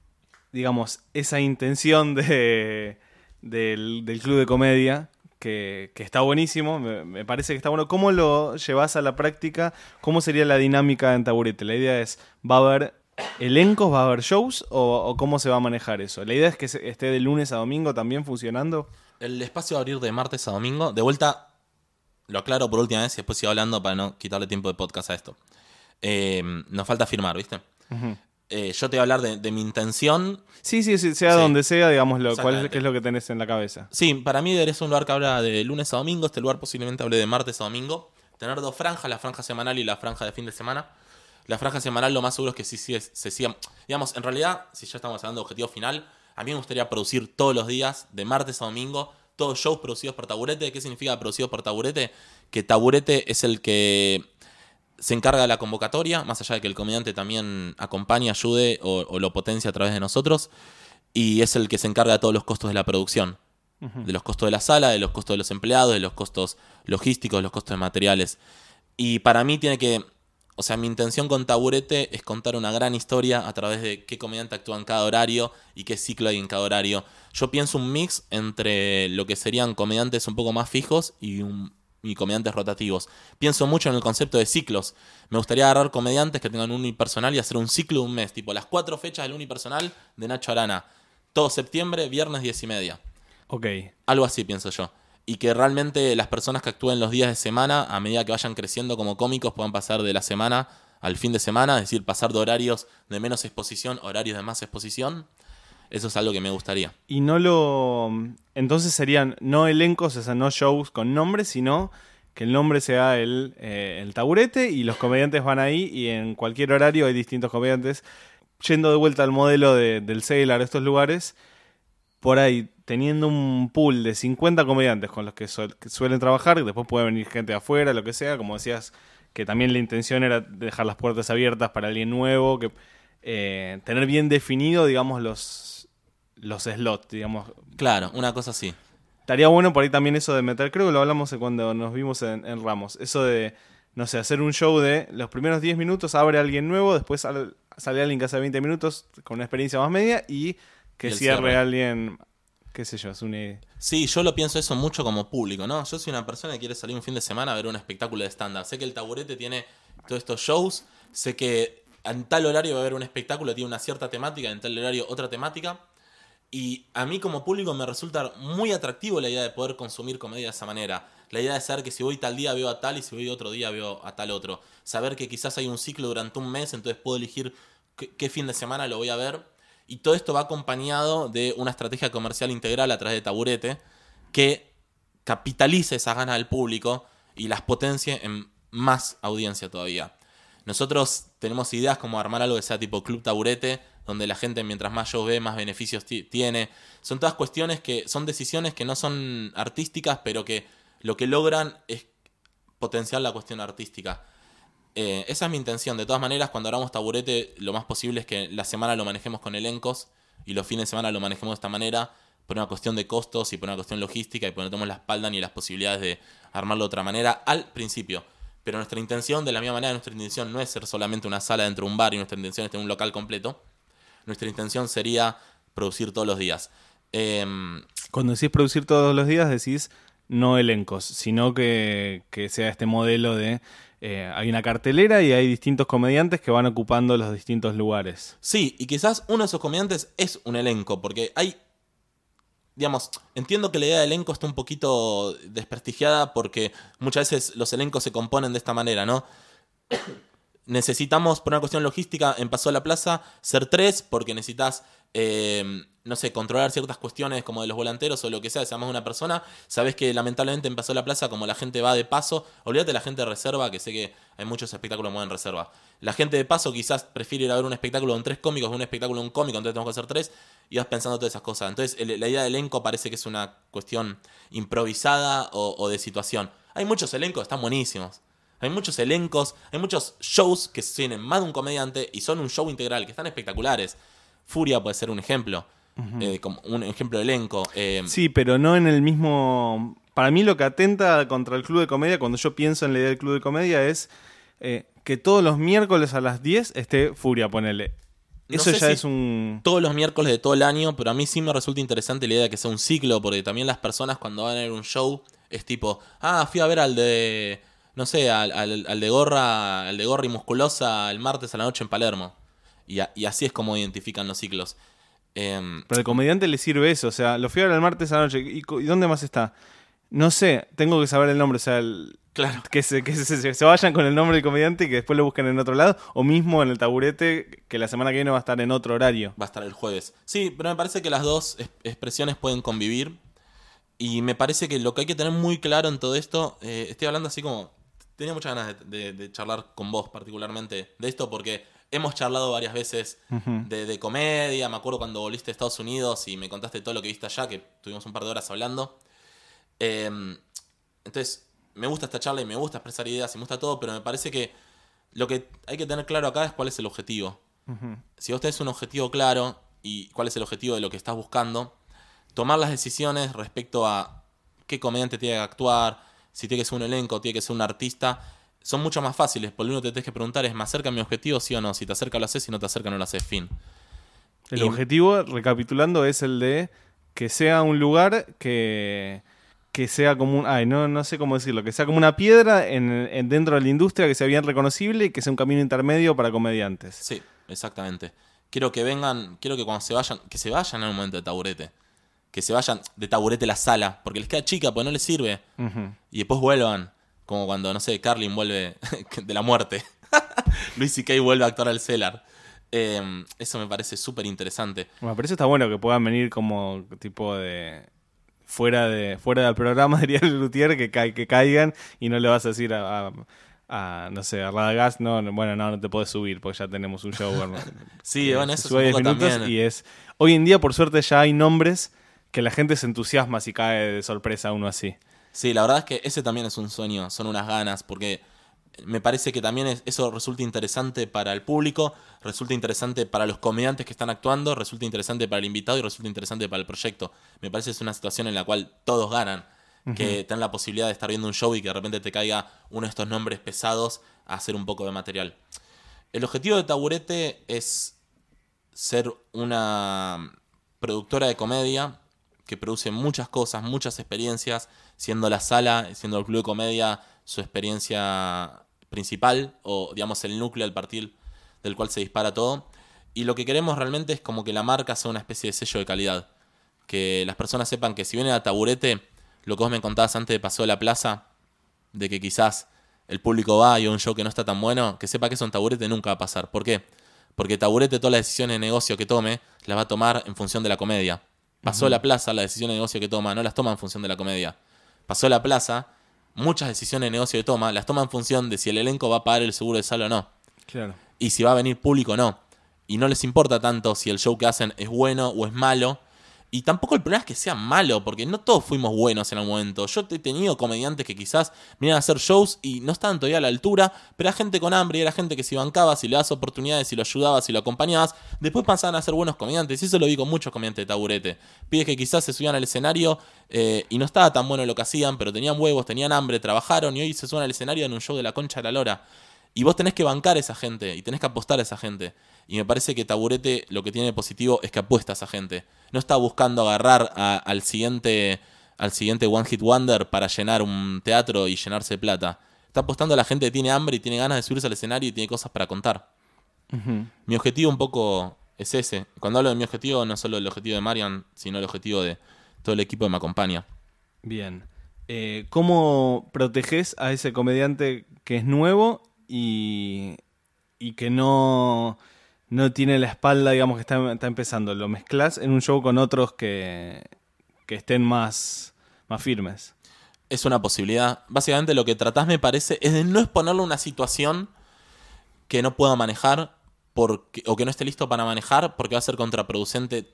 S1: digamos, esa intención de, del, del club de comedia, que, que está buenísimo, me, me parece que está bueno. ¿Cómo lo llevas a la práctica? ¿Cómo sería la dinámica en Taburete? La idea es, ¿va a haber elencos, va a haber shows o, o cómo se va a manejar eso? ¿La idea es que esté de lunes a domingo también funcionando?
S2: El espacio va a abrir de martes a domingo. De vuelta, lo aclaro por última vez y después sigo hablando para no quitarle tiempo de podcast a esto. Eh, nos falta firmar, ¿viste?
S1: Uh-huh.
S2: Eh, yo te voy a hablar de, de mi intención.
S1: Sí, sí, sí, sea
S2: Sí.
S1: donde sea, digamos, lo, cuál es, qué es lo que tenés en la cabeza.
S2: Sí, para mí es un lugar que habla de lunes a domingo. Este lugar posiblemente hable de martes a domingo. Tener dos franjas, la franja semanal y la franja de fin de semana. La franja semanal lo más seguro es que sí, sí es, se siga. Digamos, en realidad, si ya estamos hablando de objetivo final, a mí me gustaría producir todos los días, de martes a domingo, todos shows producidos por Taburete. ¿Qué significa producidos por Taburete? Que Taburete es el que se encarga de la convocatoria, más allá de que el comediante también acompañe, ayude o, o lo potencia a través de nosotros. Y es el que se encarga de todos los costos de la producción. Uh-huh. De los costos de la sala, de los costos de los empleados, de los costos logísticos, de los costos de materiales. Y para mí tiene que... O sea, mi intención con Taburete es contar una gran historia a través de qué comediante actúa en cada horario y qué ciclo hay en cada horario. Yo pienso un mix entre lo que serían comediantes un poco más fijos y, un, y comediantes rotativos. Pienso mucho en el concepto de ciclos. Me gustaría agarrar comediantes que tengan un unipersonal y hacer un ciclo de un mes. Tipo, las cuatro fechas del unipersonal de Nacho Arana. Todo septiembre, viernes diez y media.
S1: Ok.
S2: Algo así pienso yo. Y que realmente las personas que actúen los días de semana, a medida que vayan creciendo como cómicos, puedan pasar de la semana al fin de semana, es decir, pasar de horarios de menos exposición a horarios de más exposición. Eso es algo que me gustaría.
S1: Y no lo... Entonces serían no elencos, o sea, no shows con nombre, sino que el nombre sea el, eh, el Taburete y los comediantes van ahí y en cualquier horario hay distintos comediantes. Yendo de vuelta al modelo de, del Cellar, estos lugares, por ahí teniendo un pool de cincuenta comediantes con los que, su- que suelen trabajar, después puede venir gente de afuera, lo que sea, como decías, que también la intención era dejar las puertas abiertas para alguien nuevo, que eh, tener bien definido, digamos, los, los slots, digamos.
S2: Claro, una cosa así.
S1: Estaría bueno por ahí también eso de meter, creo que lo hablamos cuando nos vimos en, en Ramos, eso de, no sé, hacer un show de los primeros diez minutos abre alguien nuevo, después sale, sale alguien que hace veinte minutos con una experiencia más media y que
S2: Y el
S1: cierre
S2: cierre.
S1: alguien, qué sé yo, es un...
S2: Sí, yo lo pienso eso mucho como público, ¿no? Yo soy una persona que quiere salir un fin de semana a ver un espectáculo de stand-up. Sé que el Taburete tiene todos estos shows, sé que en tal horario va a haber un espectáculo, tiene una cierta temática, en tal horario otra temática. Y a mí como público me resulta muy atractivo la idea de poder consumir comedia de esa manera. La idea de saber que si voy tal día veo a tal y si voy otro día veo a tal otro. Saber que quizás hay un ciclo durante un mes, entonces puedo elegir qué, qué fin de semana lo voy a ver. Y todo esto va acompañado de una estrategia comercial integral a través de Taburete que capitalice esas ganas del público y las potencie en más audiencia todavía. Nosotros tenemos ideas como armar algo que sea tipo Club Taburete, donde la gente mientras más shows ve, más beneficios t- tiene. Son todas cuestiones que son decisiones que no son artísticas, pero que lo que logran es potenciar la cuestión artística. Eh, esa es mi intención. De todas maneras, cuando hagamos Taburete, lo más posible es que la semana lo manejemos con elencos y los fines de semana lo manejemos de esta manera, por una cuestión de costos y por una cuestión logística y porque no tenemos la espalda ni las posibilidades de armarlo de otra manera al principio. Pero nuestra intención, de la misma manera, nuestra intención no es ser solamente una sala dentro de un bar y nuestra intención es tener un local completo. Nuestra intención sería producir todos los días. Eh,
S1: Cuando decís producir todos los días, decís no elencos, sino que, que sea este modelo de... Eh, hay una cartelera y hay distintos comediantes que van ocupando los distintos lugares.
S2: Sí, y quizás uno de esos comediantes es un elenco, porque hay, digamos, entiendo que la idea de elenco está un poquito desprestigiada porque muchas veces los elencos se componen de esta manera, ¿no? Necesitamos, por una cuestión logística, en Paso a la Plaza, ser tres, porque necesitas, eh, no sé, controlar ciertas cuestiones como de los volanteros o lo que sea, si llamas a una persona, sabes que lamentablemente en Paso a la Plaza, como la gente va de paso, olvídate de la gente de reserva, que sé que hay muchos espectáculos muy en reserva. La gente de paso quizás prefiere ir a ver un espectáculo con tres cómicos, un espectáculo con un cómico, entonces tenemos que hacer tres, y vas pensando todas esas cosas. Entonces el, la idea de elenco parece que es una cuestión improvisada o, o de situación. Hay muchos elencos, están buenísimos. Hay muchos elencos, hay muchos shows que tienen más de un comediante y son un show integral, que están espectaculares. Furia puede ser un ejemplo, uh-huh. eh, como un ejemplo de elenco. Eh.
S1: Sí, pero no en el mismo... Para mí lo que atenta contra el club de comedia, cuando yo pienso en la idea del club de comedia, es eh, que todos los miércoles a las diez esté Furia, ponele. Eso
S2: no sé
S1: ya
S2: si
S1: es un...
S2: todos los miércoles de todo el año, pero a mí sí me resulta interesante la idea de que sea un ciclo, porque también las personas cuando van a ver un show es tipo, ah, fui a ver al de... No sé, al, al, al de gorra, al de gorra y musculosa el martes a la noche en Palermo. Y, a, y así es como identifican los ciclos. Eh,
S1: Pero al comediante le sirve eso, o sea, lo fui a ver el martes a la noche. ¿Y, ¿Y dónde más está? No sé, tengo que saber el nombre, o sea, el,
S2: Claro.
S1: Que, se, que se, se vayan con el nombre del comediante y que después lo busquen en otro lado, o mismo en el Taburete, que la semana que viene va a estar en otro horario.
S2: Va a estar el jueves. Sí, pero me parece que las dos es- expresiones pueden convivir. Y me parece que lo que hay que tener muy claro en todo esto, eh, estoy hablando así como... Tenía muchas ganas de, de- de charlar con vos particularmente de esto porque hemos charlado varias veces
S1: Ujú.
S2: de, de comedia. Me acuerdo cuando volviste a Estados Unidos y me contaste todo lo que viste allá, que tuvimos un par de horas hablando. Eh, entonces, me gusta esta charla y me gusta expresar ideas y me gusta todo, pero me parece que lo que hay que tener claro acá es cuál es el objetivo.
S1: Ujú.
S2: Si vos tenés un objetivo claro y cuál es el objetivo de lo que estás buscando, tomar las decisiones respecto a qué comediante tiene que actuar, si tiene que ser un elenco, tiene que ser un artista, son mucho más fáciles. Por lo único que te tienes que preguntar es, ¿me acerca a mi objetivo, sí o no? Si te acerca lo haces, si no te acerca no lo haces, fin.
S1: El
S2: Y-
S1: objetivo, recapitulando, es el de que sea un lugar que, que sea como un... Ay, no, no sé cómo decirlo. Que sea como una piedra en, en- dentro de la industria, que sea bien reconocible y que sea un camino intermedio para comediantes.
S2: Sí, exactamente. Quiero que vengan, quiero que cuando se vayan, que se vayan en un momento de Taburete. Que se vayan de Taburete a la sala, porque les queda chica, pues no les sirve.
S1: Ujú.
S2: Y después vuelvan, como cuando, no sé, Carlin vuelve de la muerte. Luis C K vuelve a actuar al Cellar. Eh, eso me parece súper interesante.
S1: Bueno, pero eso está bueno que puedan venir como tipo de... Fuera de fuera del programa, diría el Luthier, que, ca- que caigan y no le vas a decir a... a- a, no sé, a Radagast, no, no, bueno, no, no te podés subir porque ya tenemos un show. ¿no?
S2: Sí,
S1: Que
S2: bueno,
S1: se
S2: eso
S1: sube
S2: es un
S1: diez
S2: poco
S1: minutos
S2: también.
S1: y es... Hoy en día, por suerte, ya hay nombres que la gente se entusiasma si cae de sorpresa uno así.
S2: Sí, la verdad es que ese también es un sueño, son unas ganas, porque me parece que también es- eso resulta interesante para el público, resulta interesante para los comediantes que están actuando, resulta interesante para el invitado y resulta interesante para el proyecto. Me parece que es una situación en la cual todos ganan, que tengan la posibilidad de estar viendo un show y que de repente te caiga uno de estos nombres pesados a hacer un poco de material. El objetivo de Taburete es ser una productora de comedia que produce muchas cosas, muchas experiencias, siendo la sala, siendo el club de comedia su experiencia principal o digamos el núcleo, el partir del cual se dispara todo. Y lo que queremos realmente es como que la marca sea una especie de sello de calidad. Que las personas sepan que si vienen a Taburete, lo que vos me contabas antes de Paseo de la Plaza, de que quizás el público va y a un show que no está tan bueno, que sepa que eso en Taburete nunca va a pasar. ¿Por qué? Porque Taburete todas las decisiones de negocio que tome las va a tomar en función de la comedia. Pasó uh-huh. la Plaza, las decisiones de negocio que toma no las toma en función de la comedia. Pasó la Plaza, muchas decisiones de negocio que toma las toma en función de si el elenco va a pagar el seguro de sala o no.
S1: Claro.
S2: Y si va a venir público o no. Y no les importa tanto si el show que hacen es bueno o es malo. Y tampoco el problema es que sea malo, porque no todos fuimos buenos en algún momento. Yo he tenido comediantes que quizás vienen a hacer shows y no estaban todavía a la altura, pero era gente con hambre y era gente que si bancaba, si le das oportunidades, si lo ayudabas, si lo acompañabas, después pasaban a ser buenos comediantes. Y eso lo vi con muchos comediantes de Taburete. Pibes que quizás se subían al escenario eh, y no estaba tan bueno lo que hacían, pero tenían huevos, tenían hambre, trabajaron y hoy se suben al escenario en un show de la concha de la lora. Y vos tenés que bancar a esa gente y tenés que apostar a esa gente. Y me parece que Taburete lo que tiene de positivo es que apuesta a esa gente. No está buscando agarrar a, al siguiente al siguiente One Hit Wonder para llenar un teatro y llenarse de plata. Está apostando a la gente que tiene hambre y tiene ganas de subirse al escenario y tiene cosas para contar. Uh-huh. Mi objetivo un poco es ese. Cuando hablo de mi objetivo, no solo el objetivo de Marian, sino el objetivo de todo el equipo que me acompaña.
S1: Bien. Eh, ¿Cómo protegés a ese comediante que es nuevo y, y que no, no tiene la espalda, digamos, que está, está empezando? ¿Lo mezclás en un show con otros que, que estén más, más firmes?
S2: Es una posibilidad. Básicamente lo que tratás, me parece, es de no exponerlo a una situación que no pueda manejar porque, o que no esté listo para manejar porque va a ser contraproducente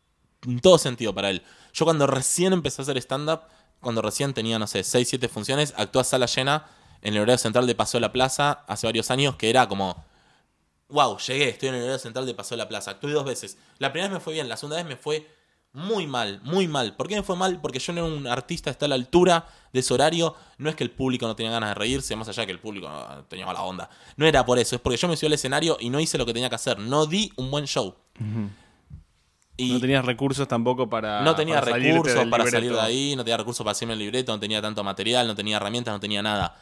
S2: en todo sentido para él. Yo cuando recién empecé a hacer stand-up, cuando recién tenía, no sé, seis, siete funciones, actué a sala llena en el horario central de Paseo de la Plaza hace varios años, que era como, wow, llegué, estoy en el horario central de Paseo de la Plaza. Actué dos veces. La primera vez me fue bien, la segunda vez me fue muy mal, muy mal. ¿Por qué me fue mal? Porque yo no era un artista que está a la altura de ese horario. No es que el público no tenía ganas de reírse, más allá de que el público no tenía mala onda. No era por eso, es porque yo me subí al escenario y no hice lo que tenía que hacer. No di un buen show.
S1: Uh-huh.
S2: Y
S1: no tenías recursos tampoco para
S2: No tenía
S1: para
S2: recursos para
S1: libreto.
S2: salir de ahí, no tenía recursos para hacerme el libreto, no tenía tanto material, no tenía herramientas, no tenía nada.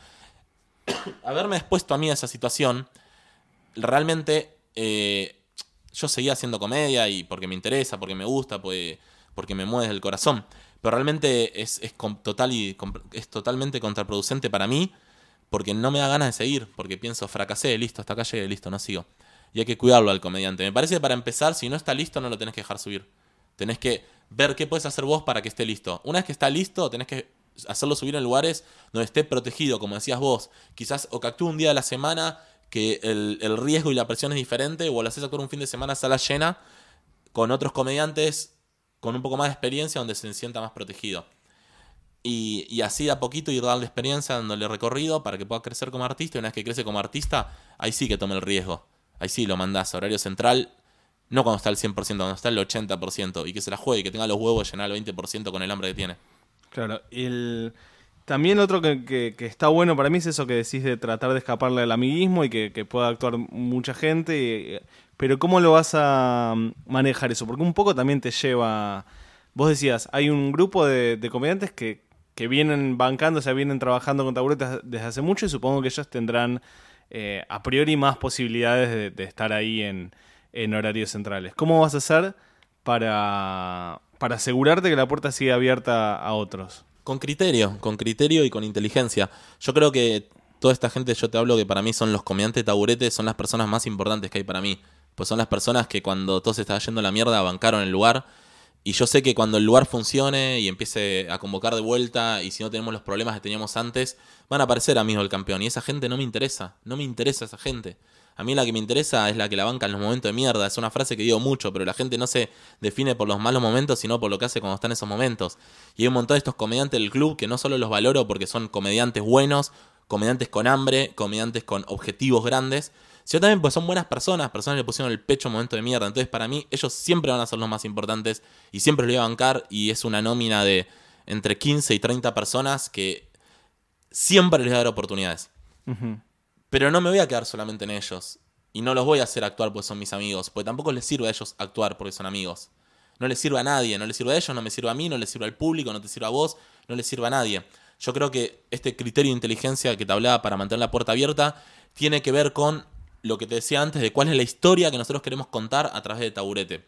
S2: Haberme expuesto a mí a esa situación, realmente eh, yo seguía haciendo comedia y porque me interesa, porque me gusta, porque, porque me mueve el corazón. Pero realmente es, es, total y, es totalmente contraproducente para mí porque no me da ganas de seguir, porque pienso, fracasé, listo, hasta acá llegué, listo, no sigo. Y hay que cuidarlo al comediante. Me parece que para empezar, si no está listo, no lo tenés que dejar subir. Tenés que ver qué puedes hacer vos para que esté listo. Una vez que está listo, tenés que hacerlo subir en lugares donde esté protegido, como decías vos. Quizás o que actúe un día de la semana, que el, el riesgo y la presión es diferente, o lo haces actuar un fin de semana a sala llena, con otros comediantes con un poco más de experiencia, donde se sienta más protegido. Y, y así de a poquito ir dándole experiencia, dándole recorrido para que pueda crecer como artista. Y una vez que crece como artista, ahí sí que tome el riesgo. Ahí sí lo mandás a horario central, no cuando está al cien por ciento, cuando está al ochenta por ciento. Y que se la juegue y que tenga los huevos de llenar al veinte por ciento con el hambre que tiene.
S1: Claro, el... también otro que, que, que está bueno para mí es eso que decís de tratar de escaparle al amiguismo y que, que pueda actuar mucha gente. Y, pero ¿cómo lo vas a manejar eso? Porque un poco también te lleva... Vos decías, hay un grupo de, de comediantes que, que vienen bancando, o sea, vienen trabajando con taburetas desde hace mucho y supongo que ellos tendrán eh, a priori más posibilidades de, de estar ahí en, en horarios centrales. ¿Cómo vas a hacer para, para asegurarte que la puerta sigue abierta a otros?
S2: Con criterio, con criterio y con inteligencia. Yo creo que toda esta gente, yo te hablo que para mí son los comediantes de taburete, son las personas más importantes que hay para mí. Pues son las personas que cuando todo se estaba yendo a la mierda bancaron el lugar. Y yo sé que cuando el lugar funcione y empiece a convocar de vuelta, y si no tenemos los problemas que teníamos antes, van a aparecer amigos del campeón. Y esa gente no me interesa, no me interesa esa gente. A mí la que me interesa es la que la banca en los momentos de mierda. Es una frase que digo mucho, pero la gente no se define por los malos momentos, sino por lo que hace cuando está en esos momentos. Y hay un montón de estos comediantes del club que no solo los valoro porque son comediantes buenos, comediantes con hambre, comediantes con objetivos grandes, sino también porque son buenas personas, personas que le pusieron el pecho en momentos de mierda. Entonces para mí ellos siempre van a ser los más importantes y siempre los voy a bancar, y es una nómina de entre quince y treinta personas que siempre les voy a dar oportunidades. Uh-huh. Pero no me voy a quedar solamente en ellos. Y no los voy a hacer actuar porque son mis amigos. Porque tampoco les sirve a ellos actuar porque son amigos. No les sirve a nadie. No les sirve a ellos, no me sirve a mí, no les sirve al público, no te sirve a vos, no les sirve a nadie. Yo creo que este criterio de inteligencia que te hablaba para mantener la puerta abierta tiene que ver con lo que te decía antes de cuál es la historia que nosotros queremos contar a través de Taburete.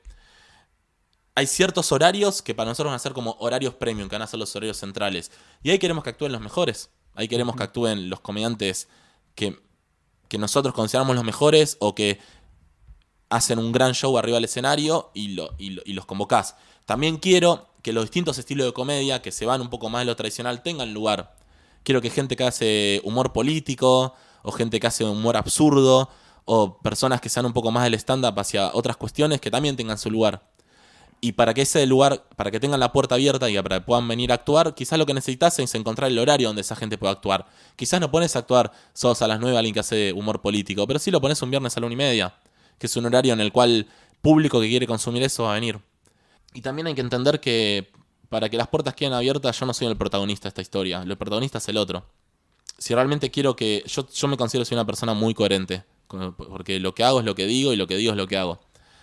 S2: Hay ciertos horarios que para nosotros van a ser como horarios premium, que van a ser los horarios centrales. Y ahí queremos que actúen los mejores. Ahí queremos que actúen los comediantes que... que nosotros consideramos los mejores o que hacen un gran show arriba del escenario y, lo, y, lo, y los convocás. También quiero que los distintos estilos de comedia que se van un poco más de lo tradicional tengan lugar. Quiero que gente que hace humor político o gente que hace humor absurdo o personas que sean un poco más del stand-up hacia otras cuestiones que también tengan su lugar. Y para que ese lugar, para que tengan la puerta abierta y para que puedan venir a actuar, quizás lo que necesitas es encontrar el horario donde esa gente pueda actuar. Quizás no pones a actuar sos a las nueve a alguien que hace humor político, pero sí lo pones un viernes a la una y media, que es un horario en el cual el público que quiere consumir eso va a venir. Y también hay que entender que para que las puertas queden abiertas, yo no soy el protagonista de esta historia, el protagonista es el otro. Si realmente quiero que... Yo, yo me considero soy una persona muy coherente, porque lo que hago es lo que digo y lo que digo es lo que hago.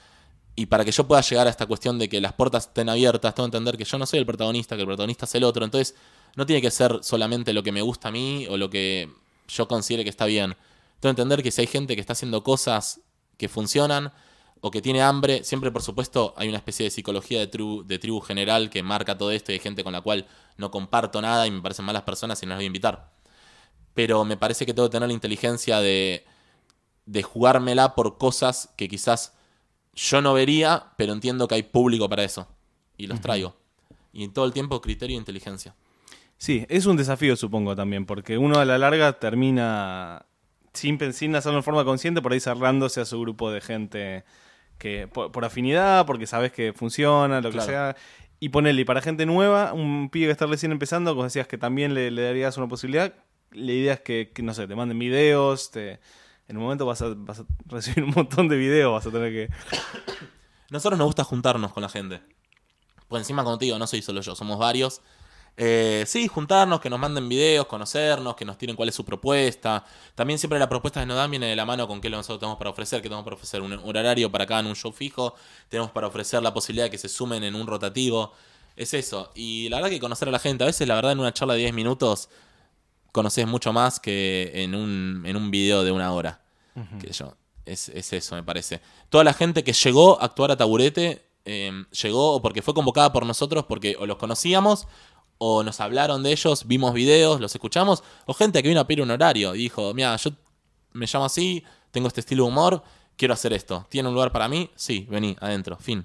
S2: Y para que yo pueda llegar a esta cuestión de que las puertas estén abiertas, tengo que entender que yo no soy el protagonista, que el protagonista es el otro. Entonces, no tiene que ser solamente lo que me gusta a mí o lo que yo considere que está bien. Tengo que entender que si hay gente que está haciendo cosas que funcionan o que tiene hambre, siempre, por supuesto, hay una especie de psicología de tribu, de tribu general que marca todo esto, y hay gente con la cual no comparto nada y me parecen malas personas y no las voy a invitar. Pero me parece que tengo que tener la inteligencia de, de jugármela por cosas que quizás yo no vería, pero entiendo que hay público para eso. Y los traigo. Y en todo el tiempo criterio e inteligencia.
S1: Sí, es un desafío, supongo, también, porque uno a la larga termina, sin, sin hacerlo en forma consciente, por ahí cerrándose a su grupo de gente que por, por afinidad, porque sabes que funciona, lo que claro. sea. Y ponele, para gente nueva, un pibe que está recién empezando, como decías que también le, le darías una posibilidad, la idea es que, que no sé, te manden videos, te... En un momento vas a, vas a recibir un montón de videos, vas a tener que...
S2: Nosotros nos gusta juntarnos con la gente. Pues encima, como te digo, no soy solo yo, somos varios. Eh, sí, juntarnos, que nos manden videos, conocernos, que nos tiren cuál es su propuesta. También siempre la propuesta que nos dan viene de la mano con qué nosotros tenemos para ofrecer, que tenemos para ofrecer un horario para cada en un show fijo, tenemos para ofrecer la posibilidad de que se sumen en un rotativo. Es eso. Y la verdad que conocer a la gente, a veces la verdad en una charla de diez minutos... conoces mucho más que en un, en un video de una hora. Uh-huh. Que yo, es, es eso, me parece. Toda la gente que llegó a actuar a Taburete, eh, llegó o porque fue convocada por nosotros, porque o los conocíamos, o nos hablaron de ellos, vimos videos, los escuchamos, o gente que vino a pedir un horario y dijo, mira, yo me llamo así, tengo este estilo de humor, quiero hacer esto. ¿Tiene un lugar para mí? Sí, vení, adentro, fin.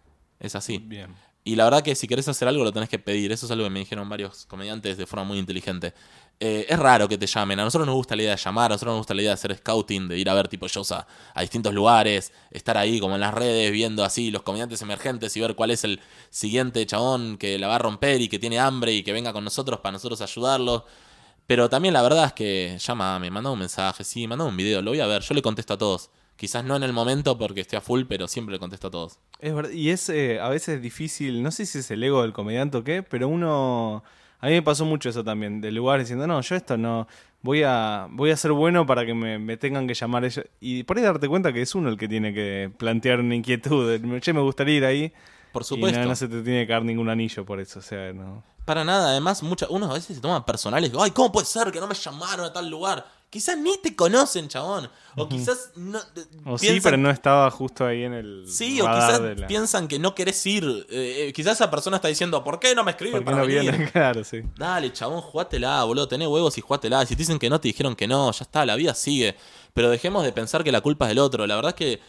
S2: Es así.
S1: Bien.
S2: Y la verdad que si querés hacer algo lo tenés que pedir. Eso es algo que me dijeron varios comediantes de forma muy inteligente. Eh, es raro que te llamen. A nosotros nos gusta la idea de llamar, a nosotros nos gusta la idea de hacer scouting, de ir a ver tipo shows a, a distintos lugares, estar ahí como en las redes viendo así los comediantes emergentes y ver cuál es el siguiente chabón que la va a romper y que tiene hambre y que venga con nosotros para nosotros ayudarlo. Pero también la verdad es que llámame, manda un mensaje, sí, manda un video, lo voy a ver, yo le contesto a todos. Quizás no en el momento porque estoy a full, pero siempre le contesto a todos.
S1: Es verdad, y es eh, a veces difícil, no sé si es el ego del comediante o qué, pero uno... A mí me pasó mucho eso también, de lugares diciendo, no, yo esto no, voy a voy a ser bueno para que me, me tengan que llamar ellos. Y por ahí darte cuenta que es uno el que tiene que plantear una inquietud, che, me gustaría ir ahí.
S2: Por supuesto.
S1: Y no, no se te tiene que caer ningún anillo por eso, o sea, no...
S2: Para nada, además, mucha, unos a veces se toman personales. Ay, ¿cómo puede ser que no me llamaron a tal lugar? Quizás ni te conocen, chabón. O quizás no.
S1: O
S2: piensan,
S1: sí, pero no estaba justo ahí en el.
S2: Sí, o quizás la... piensan que no querés ir. Eh, eh, quizás esa persona está diciendo, ¿por qué no me escriben para
S1: no
S2: venir?
S1: Viene? Claro, sí.
S2: Dale, chabón, jugátela, boludo. Tenés huevos y jugátela. Si te dicen que no, te dijeron que no. Ya está, la vida sigue. Pero dejemos de pensar que la culpa es del otro. La verdad es que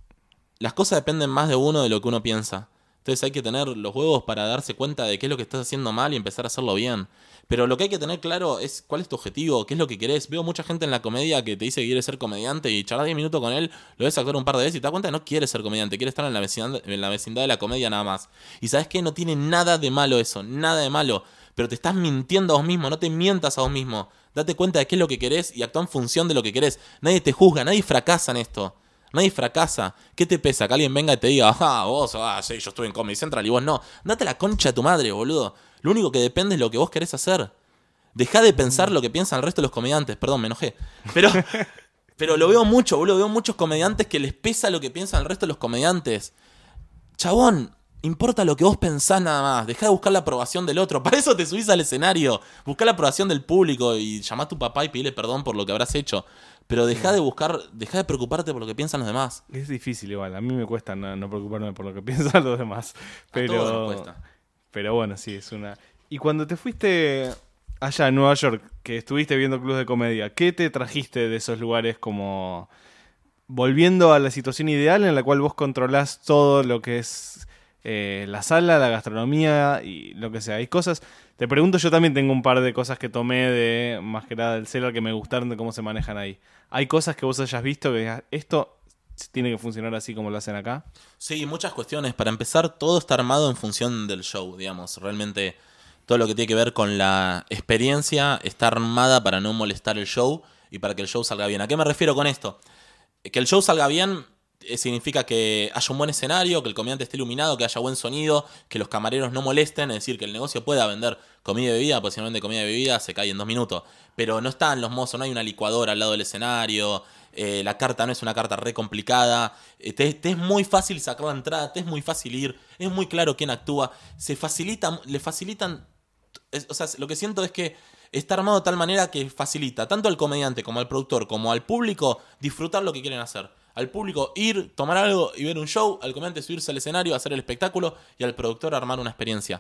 S2: las cosas dependen más de uno de lo que uno piensa. Entonces hay que tener los huevos para darse cuenta de qué es lo que estás haciendo mal y empezar a hacerlo bien. Pero lo que hay que tener claro es cuál es tu objetivo, qué es lo que querés. Veo mucha gente en la comedia que te dice que quiere ser comediante y charlas diez minutos con él, lo ves actuar un par de veces y te das cuenta que no quiere ser comediante, quiere estar en la vecindad, en la vecindad de la comedia nada más. Y sabes qué, no tiene nada de malo eso, nada de malo. Pero te estás mintiendo a vos mismo, no te mientas a vos mismo. Date cuenta de qué es lo que querés y actúa en función de lo que querés. Nadie te juzga, nadie fracasa en esto. Nadie fracasa. ¿Qué te pesa? Que alguien venga y te diga, ah, vos, ah, sí, yo estuve en Comedy Central y vos no. Date la concha a tu madre, boludo. Lo único que depende es lo que vos querés hacer. Dejá de pensar lo que piensan el resto de los comediantes. Perdón, me enojé. Pero, pero lo veo mucho, boludo. Veo muchos comediantes que les pesa lo que piensan el resto de los comediantes. Chabón, importa lo que vos pensás nada más. Dejá de buscar la aprobación del otro. Para eso te subís al escenario. Buscá la aprobación del público y llamá a tu papá y pedile perdón por lo que habrás hecho. Pero deja de buscar, deja de preocuparte por lo que piensan los demás.
S1: Es difícil igual, a mí me cuesta no, no preocuparme por lo que piensan los demás. Pero,
S2: a todos nos cuesta.
S1: Pero bueno, sí, es una... Y cuando te fuiste allá en Nueva York, que estuviste viendo clubes de comedia, ¿qué te trajiste de esos lugares como volviendo a la situación ideal en la cual vos controlás todo lo que es eh, la sala, la gastronomía y lo que sea? Hay cosas... Te pregunto, yo también tengo un par de cosas que tomé de, más que nada del Cellar, que me gustaron de cómo se manejan ahí. ¿Hay cosas que vos hayas visto que digas, esto tiene que funcionar así como lo hacen acá?
S2: Sí, muchas cuestiones. Para empezar, todo está armado en función del show, digamos. Realmente todo lo que tiene que ver con la experiencia está armada para no molestar el show y para que el show salga bien. ¿A qué me refiero con esto? Que el show salga bien significa que haya un buen escenario, que el comediante esté iluminado, que haya buen sonido, que los camareros no molesten, es decir, que el negocio pueda vender comida y bebida, porque si no vende comida y bebida se cae en dos minutos. Pero no están los mozos, no hay una licuadora al lado del escenario, eh, la carta no es una carta re complicada, eh, te, te es muy fácil sacar la entrada, te es muy fácil ir, es muy claro quién actúa, se facilita, le facilitan, es, o sea, lo que siento es que está armado de tal manera que facilita tanto al comediante como al productor como al público disfrutar lo que quieren hacer. Al público ir, tomar algo y ver un show, al comediante subirse al escenario, hacer el espectáculo y al productor armar una experiencia.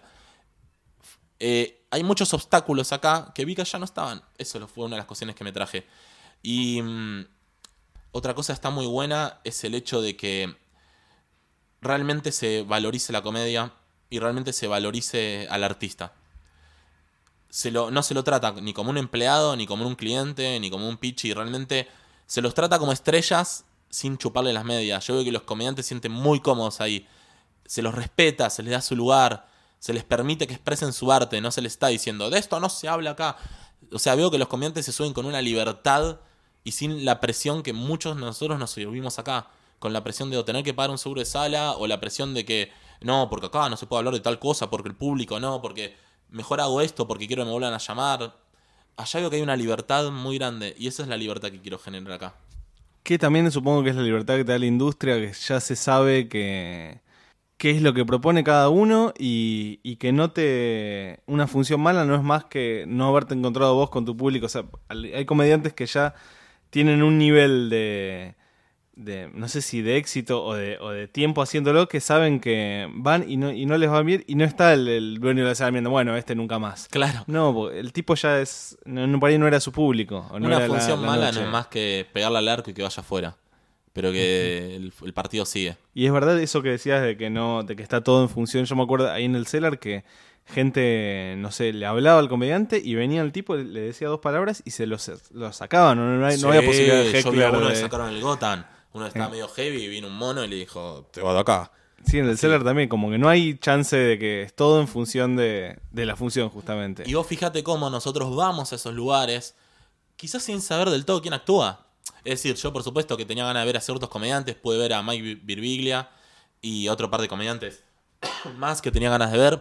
S2: Eh, hay muchos obstáculos acá que vi que ya no estaban. Eso fue una de las cuestiones que me traje. Y mmm, otra cosa está muy buena es el hecho de que realmente se valorice la comedia y realmente se valorice al artista. Se lo, no se lo trata ni como un empleado, ni como un cliente, ni como un pitch, y realmente se los trata como estrellas sin chuparle las medias. Yo veo que los comediantes se sienten muy cómodos ahí. Se los respeta, se les da su lugar, se les permite que expresen su arte, no se les está diciendo, de esto no se habla acá. O sea, veo que los comediantes se suben con una libertad y sin la presión que muchos de nosotros nos subimos acá. Con la presión de o tener que pagar un seguro de sala, o la presión de que, no, porque acá no se puede hablar de tal cosa, porque el público no, porque mejor hago esto, porque quiero que me vuelvan a llamar. Allá veo que hay una libertad muy grande, y esa es la libertad que quiero generar acá.
S1: Que también supongo que es la libertad que te da la industria, que ya se sabe que qué es lo que propone cada uno y, y que no te... Una función mala no es más que no haberte encontrado vos con tu público. O sea, hay comediantes que ya tienen un nivel de, de, no sé si de éxito o de, o de tiempo haciéndolo, que saben que van y no, y no les va bien y no está el, el dueño de la sala viendo, bueno, este nunca más.
S2: Claro.
S1: No, el tipo ya es, no, no, por ahí no era su público. O no
S2: Una
S1: era
S2: función
S1: la, la
S2: mala
S1: noche.
S2: no es más que pegarle al arco y que vaya afuera. Pero que el, el partido sigue.
S1: Y es verdad eso que decías de que no, de que está todo en función. Yo me acuerdo ahí en el Cellar que gente, no sé, le hablaba al comediante y venía el tipo, le decía dos palabras y se los, los sacaban. No, no, hay,
S2: Sí,
S1: no había posibilidad de
S2: yo vi a
S1: heckler.
S2: uno
S1: de...
S2: le sacaron el Gotan. Uno estaba
S1: Eh.
S2: medio heavy y vino un mono y le dijo, te vas de acá.
S1: Sí, en el
S2: Así.
S1: Cellar también, como que no hay chance de que es todo en función de, de la función, justamente.
S2: Y vos fíjate cómo nosotros vamos a esos lugares, quizás sin saber del todo quién actúa. Es decir, yo por supuesto que tenía ganas de ver a ciertos comediantes, pude ver a Mike Birbiglia y otro par de comediantes más que tenía ganas de ver.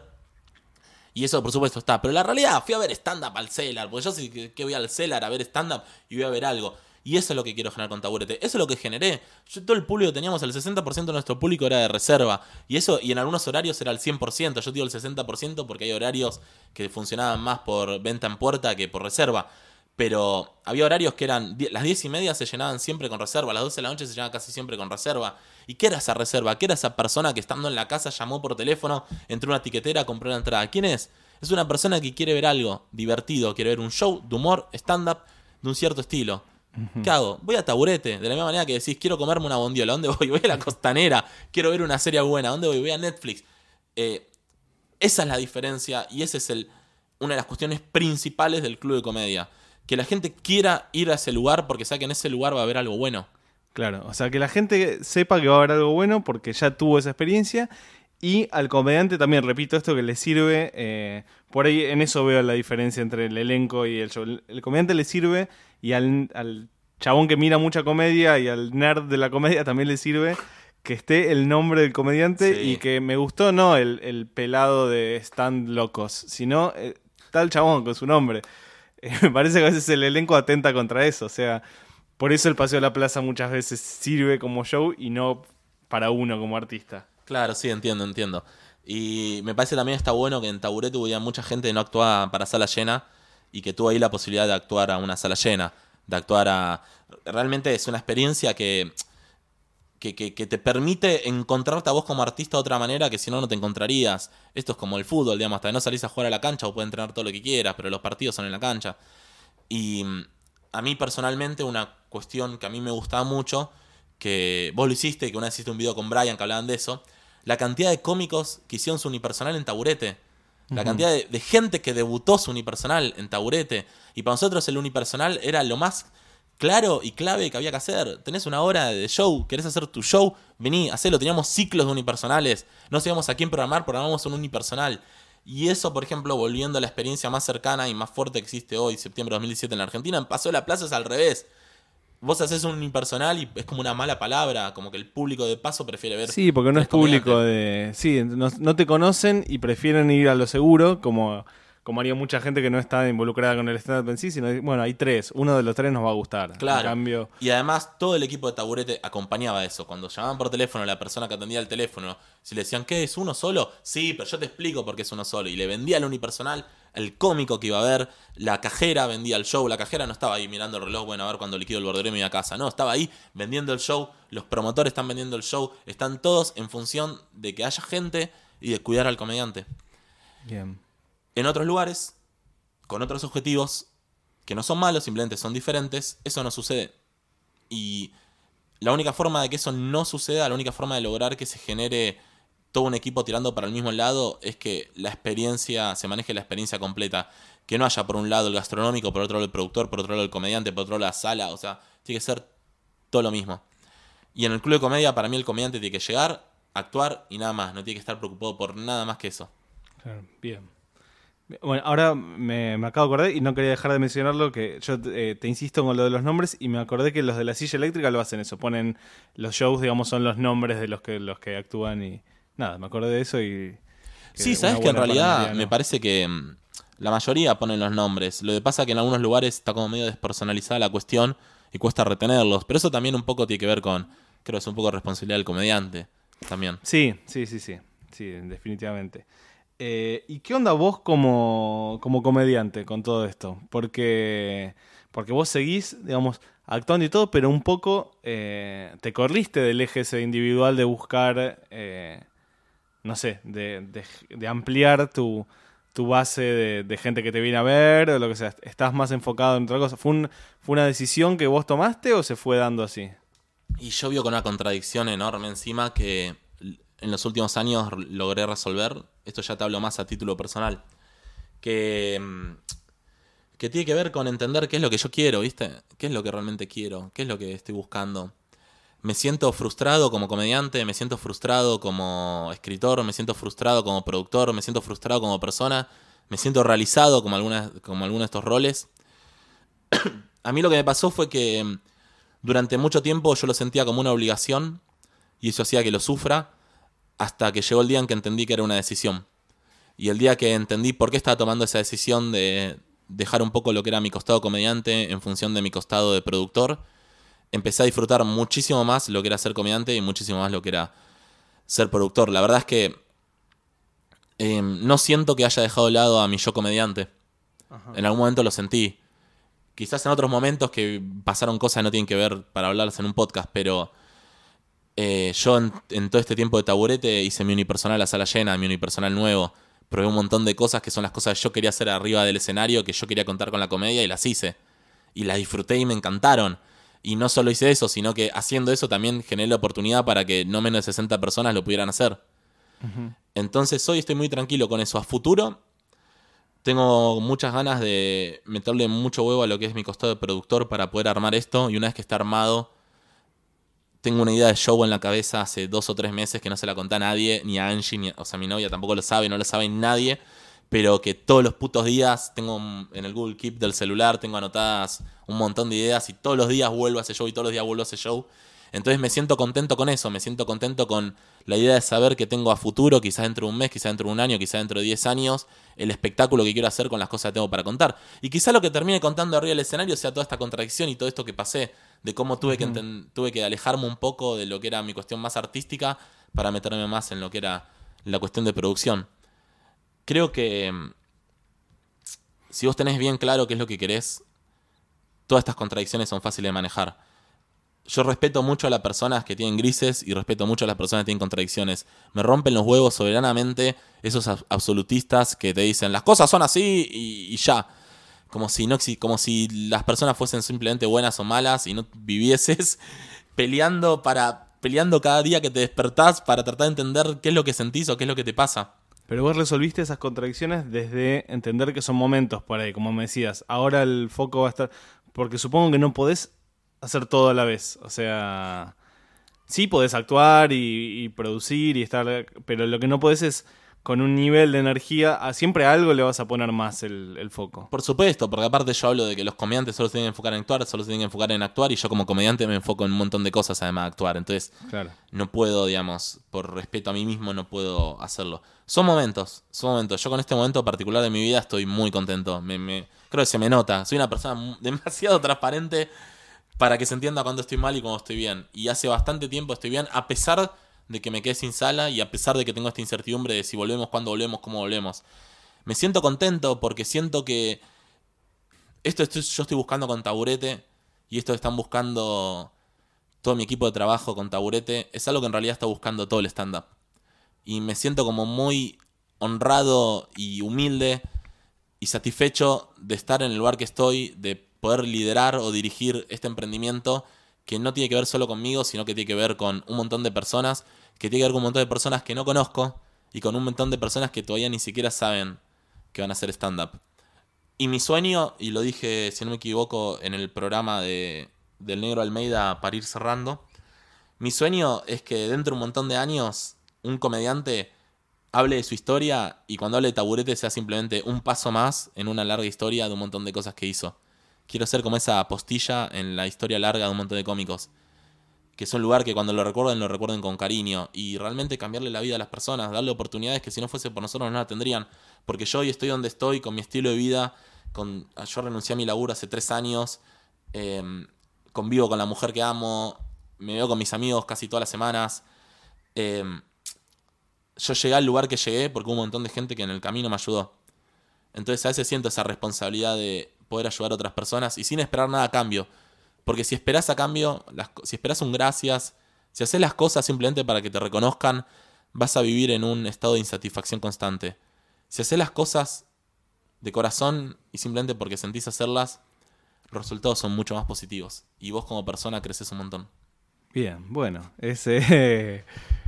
S2: Y eso por supuesto está. Pero la realidad, fui a ver stand-up al Cellar, porque yo sí que, que voy al Cellar a ver stand-up y voy a ver algo. Y eso es lo que quiero generar con Taburete. Eso es lo que generé. Yo, todo el público que teníamos, el sesenta por ciento de nuestro público era de reserva. Y eso, y en algunos horarios era el cien por ciento. Yo digo el sesenta por ciento porque hay horarios que funcionaban más por venta en puerta que por reserva. Pero había horarios que eran, las diez y media se llenaban siempre con reserva, las doce de la noche se llenaban casi siempre con reserva. ¿Y qué era esa reserva? ¿Qué era esa persona que estando en la casa llamó por teléfono, entró a una tiquetera, compró la entrada? ¿Quién es? Es una persona que quiere ver algo divertido, quiere ver un show de humor, stand-up, de un cierto estilo. ¿Qué hago? Voy a Taburete, de la misma manera que decís, quiero comerme una bondiola. ¿Dónde voy? Voy a la Costanera, quiero ver una serie buena. ¿Dónde voy? Voy a Netflix. Eh, esa es la diferencia y esa es el, una de las cuestiones principales del club de comedia. Que la gente quiera ir a ese lugar porque sabe que en ese lugar va a haber algo bueno.
S1: Claro, o sea, que la gente sepa que va a haber algo bueno porque ya tuvo esa experiencia. Y al comediante también, repito esto, que le sirve, eh, por ahí en eso veo la diferencia entre el elenco y el show. El, el comediante le sirve y al, al chabón que mira mucha comedia y al nerd de la comedia también le sirve que esté el nombre del comediante. Sí. Y que me gustó no el, el pelado de Stand Locos, sino eh, tal chabón con su nombre. Eh, me parece que a veces el elenco atenta contra eso, o sea, por eso el Paseo de la Plaza muchas veces sirve como show y no para uno como artista.
S2: Claro, sí, entiendo, entiendo. Y me parece también está bueno que en Taburete hubo mucha gente que no actuaba para sala llena y que tuvo ahí la posibilidad de actuar a una sala llena, de actuar a... Realmente es una experiencia que, que, que, que te permite encontrarte a vos como artista de otra manera que si no, no te encontrarías. Esto es como el fútbol, digamos, hasta que no salís a jugar a la cancha o puedes entrenar todo lo que quieras, pero los partidos son en la cancha. Y a mí personalmente una cuestión que a mí me gustaba mucho, que vos lo hiciste, que una vez hiciste un video con Brian que hablaban de eso, la cantidad de cómicos que hicieron su unipersonal en Taburete, la uh-huh. cantidad de, de gente que debutó su unipersonal en Taburete, y para nosotros el unipersonal era lo más claro y clave que había que hacer. Tenés una hora de show, querés hacer tu show, vení, hacelo. Teníamos ciclos de unipersonales, no sabíamos a quién programar, programamos un unipersonal. Y eso, por ejemplo, volviendo a la experiencia más cercana y más fuerte que existe hoy, septiembre de dos mil diecisiete en la Argentina, en Paseo de la Plaza es al revés. Vos haces un unipersonal y es como una mala palabra, como que el público de paso prefiere ver...
S1: Sí, porque no es público de... Sí, no, no te conocen y prefieren ir a lo seguro, como, como haría mucha gente que no está involucrada con el stand-up en sí, sino, bueno, hay tres, uno de los tres nos va a gustar.
S2: Claro,
S1: en cambio...
S2: y además todo el equipo de Taburete acompañaba eso. Cuando llamaban por teléfono a la persona que atendía el teléfono, si le decían, ¿qué, es uno solo? Sí, pero yo te explico por qué es uno solo. Y le vendía el unipersonal... El cómico que iba a ver, la cajera vendía el show. La cajera no estaba ahí mirando el reloj, bueno, a ver cuando liquido el bordero y me iba a casa. No, estaba ahí vendiendo el show. Los promotores están vendiendo el show. Están todos en función de que haya gente y de cuidar al comediante.
S1: Bien.
S2: En otros lugares, con otros objetivos, que no son malos, simplemente son diferentes, eso no sucede. Y la única forma de que eso no suceda, la única forma de lograr que se genere... todo un equipo tirando para el mismo lado es que la experiencia, se maneje la experiencia completa. Que no haya por un lado el gastronómico, por otro lado el productor, por otro lado el comediante, por otro lado la sala. O sea, tiene que ser todo lo mismo. Y en el club de comedia, para mí el comediante tiene que llegar, actuar y nada más. No tiene que estar preocupado por nada más que eso.
S1: Claro, bien. Bueno, ahora me, me acabo de acordar y no quería dejar de mencionarlo, que yo eh, te insisto con lo de los nombres y me acordé que los de la silla eléctrica lo hacen eso. Ponen los shows, digamos, son los nombres de los que, los que actúan y... Nada, me acordé de eso y...
S2: Sí, sabes que en realidad me parece que mmm, la mayoría ponen los nombres. Lo que pasa es que en algunos lugares está como medio despersonalizada la cuestión y cuesta retenerlos. Pero eso también un poco tiene que ver con... Creo que es un poco responsabilidad del comediante también.
S1: Sí, sí, sí, sí. Sí, definitivamente. Eh, ¿Y qué onda vos como, como comediante con todo esto? Porque, porque vos seguís, digamos... actuando y todo, pero un poco eh, te corriste del eje ese individual de buscar, eh, no sé, de, de, de ampliar tu, tu base de, de gente que te viene a ver o lo que sea. ¿Estás más enfocado en otra cosa? ¿Fue, un, ¿Fue una decisión que vos tomaste o se fue dando así?
S2: Y yo veo con una contradicción enorme encima que en los últimos años logré resolver. Esto ya te hablo más a título personal. Que, que tiene que ver con entender qué es lo que yo quiero, ¿viste? ¿Qué es lo que realmente quiero? ¿Qué es lo que estoy buscando? Me siento frustrado como comediante, me siento frustrado como escritor, me siento frustrado como productor, me siento frustrado como persona, me siento realizado como, alguna, como alguno de estos roles. A mí lo que me pasó fue que durante mucho tiempo yo lo sentía como una obligación y eso hacía que lo sufra hasta que llegó el día en que entendí que era una decisión. Y el día que entendí por qué estaba tomando esa decisión de dejar un poco lo que era mi costado comediante en función de mi costado de productor, empecé a disfrutar muchísimo más lo que era ser comediante y muchísimo más lo que era ser productor. La verdad es que eh, no siento que haya dejado de lado a mi yo comediante. Ajá. En algún momento lo sentí. Quizás en otros momentos que pasaron cosas que no tienen que ver para hablarlas en un podcast, pero eh, yo en, en todo este tiempo de Taburete hice mi unipersonal a sala llena, mi unipersonal nuevo. Probé un montón de cosas que son las cosas que yo quería hacer arriba del escenario, que yo quería contar con la comedia y las hice. Y las disfruté y me encantaron. Y no solo hice eso, sino que haciendo eso también generé la oportunidad para que no menos de sesenta personas lo pudieran hacer. Uh-huh. Entonces hoy estoy muy tranquilo con eso. A futuro tengo muchas ganas de meterle mucho huevo a lo que es mi costado de productor para poder armar esto. Y una vez que está armado, tengo una idea de show en la cabeza hace dos o tres meses que no se la conté a nadie, ni a Angie, ni a, o sea, mi novia tampoco lo sabe, no lo sabe nadie. Pero que todos los putos días tengo en el Google Keep del celular, tengo anotadas un montón de ideas y todos los días vuelvo a ese show y todos los días vuelvo a ese show. Entonces me siento contento con eso, me siento contento con la idea de saber que tengo a futuro, quizás dentro de un mes, quizás dentro de un año, quizás dentro de diez años, el espectáculo que quiero hacer con las cosas que tengo para contar. Y quizás lo que termine contando arriba del escenario sea toda esta contradicción y todo esto que pasé, de cómo tuve, uh-huh. que, enten- tuve que alejarme un poco de lo que era mi cuestión más artística para meterme más en lo que era la cuestión de producción. Creo que si vos tenés bien claro qué es lo que querés, todas estas contradicciones son fáciles de manejar. Yo respeto mucho a las personas que tienen grises y respeto mucho a las personas que tienen contradicciones. Me rompen los huevos soberanamente esos absolutistas que te dicen las cosas son así y, y ya. Como si, no, como si las personas fuesen simplemente buenas o malas y no vivieses peleando, para, peleando cada día que te despertás para tratar de entender qué es lo que sentís o qué es lo que te pasa.
S1: Pero vos resolviste esas contradicciones desde entender que son momentos por ahí, como me decías. Ahora el foco va a estar... Porque supongo que no podés hacer todo a la vez. O sea, sí podés actuar y, y producir y estar... Pero lo que no podés es, con un nivel de energía, a siempre a algo le vas a poner más el, el foco.
S2: Por supuesto, porque aparte yo hablo de que los comediantes solo se tienen que enfocar en actuar, solo se tienen que enfocar en actuar, y yo como comediante me enfoco en un montón de cosas además de actuar. Entonces, claro, no puedo, digamos, por respeto a mí mismo, no puedo hacerlo. Son momentos, son momentos. Yo con este momento particular de mi vida estoy muy contento. Me, me, creo que se me nota. Soy una persona demasiado transparente para que se entienda cuando estoy mal y cuando estoy bien. Y hace bastante tiempo estoy bien, a pesar de que me quedé sin sala y a pesar de que tengo esta incertidumbre de si volvemos, cuándo volvemos, cómo volvemos. Me siento contento porque siento que esto estoy, yo estoy buscando con Taburete, y esto están buscando todo mi equipo de trabajo con Taburete, es algo que en realidad está buscando todo el stand-up. Y me siento como muy honrado y humilde y satisfecho de estar en el lugar que estoy, de poder liderar o dirigir este emprendimiento que no tiene que ver solo conmigo, sino que tiene que ver con un montón de personas, que tiene que ver con un montón de personas que no conozco y con un montón de personas que todavía ni siquiera saben que van a hacer stand-up. Y mi sueño, y lo dije, si no me equivoco, en el programa de, del Negro Almeida para ir cerrando, mi sueño es que dentro de un montón de años un comediante hable de su historia y cuando hable de Taburete sea simplemente un paso más en una larga historia de un montón de cosas que hizo. Quiero ser como esa postilla en la historia larga de un montón de cómicos. Que es un lugar que cuando lo recuerden, lo recuerden con cariño. Y realmente cambiarle la vida a las personas, darle oportunidades que si no fuese por nosotros no la tendrían. Porque yo hoy estoy donde estoy, con mi estilo de vida. Con, yo renuncié a mi laburo hace tres años. Eh, convivo con la mujer que amo. Me veo con mis amigos casi todas las semanas. Eh, yo llegué al lugar que llegué porque hubo un montón de gente que en el camino me ayudó. Entonces a veces siento esa responsabilidad de poder ayudar a otras personas y sin esperar nada a cambio. Porque si esperás a cambio, las, si esperás un gracias, si haces las cosas simplemente para que te reconozcan, vas a vivir en un estado de insatisfacción constante. Si haces las cosas de corazón y simplemente porque sentís hacerlas, los resultados son mucho más positivos. Y vos como persona creces un montón.
S1: Bien, bueno, es, eh,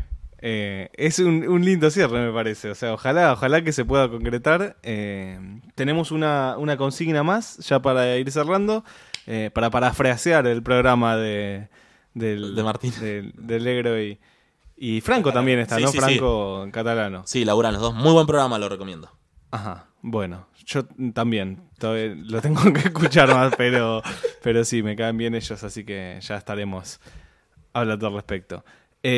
S1: eh, es un, un lindo cierre, me parece. O sea, ojalá, ojalá que se pueda concretar. Eh, tenemos una, una consigna más, ya para ir cerrando, eh, para parafrasear el programa de, del,
S2: de Martín.
S1: Del, del Negro y, y Franco también está,
S2: sí,
S1: ¿no?
S2: Sí,
S1: Franco sí. Catalano.
S2: Sí, laburan los dos. Muy buen programa, lo recomiendo.
S1: Ajá, bueno, yo también todavía lo tengo que escuchar más, pero, pero sí, me caen bien ellos, así que ya estaremos hablando al respecto.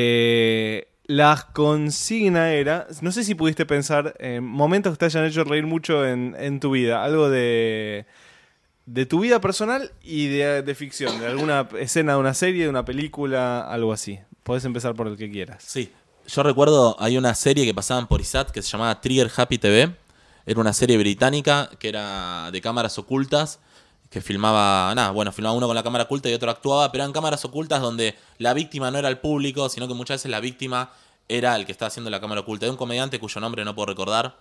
S1: Eh, la consigna era, no sé si pudiste pensar en momentos que te hayan hecho reír mucho en, en tu vida, algo de, de tu vida personal y de, de ficción, de alguna escena de una serie, de una película, algo así. Podés empezar por el que quieras.
S2: Sí, yo recuerdo, hay una serie que pasaban por I S A T que se llamaba Trigger Happy T V. Era una serie británica que era de cámaras ocultas, que filmaba, nada, bueno, filmaba uno con la cámara oculta y otro actuaba, pero eran cámaras ocultas donde la víctima no era el público, sino que muchas veces la víctima era el que estaba haciendo la cámara oculta. De un comediante cuyo nombre no puedo recordar.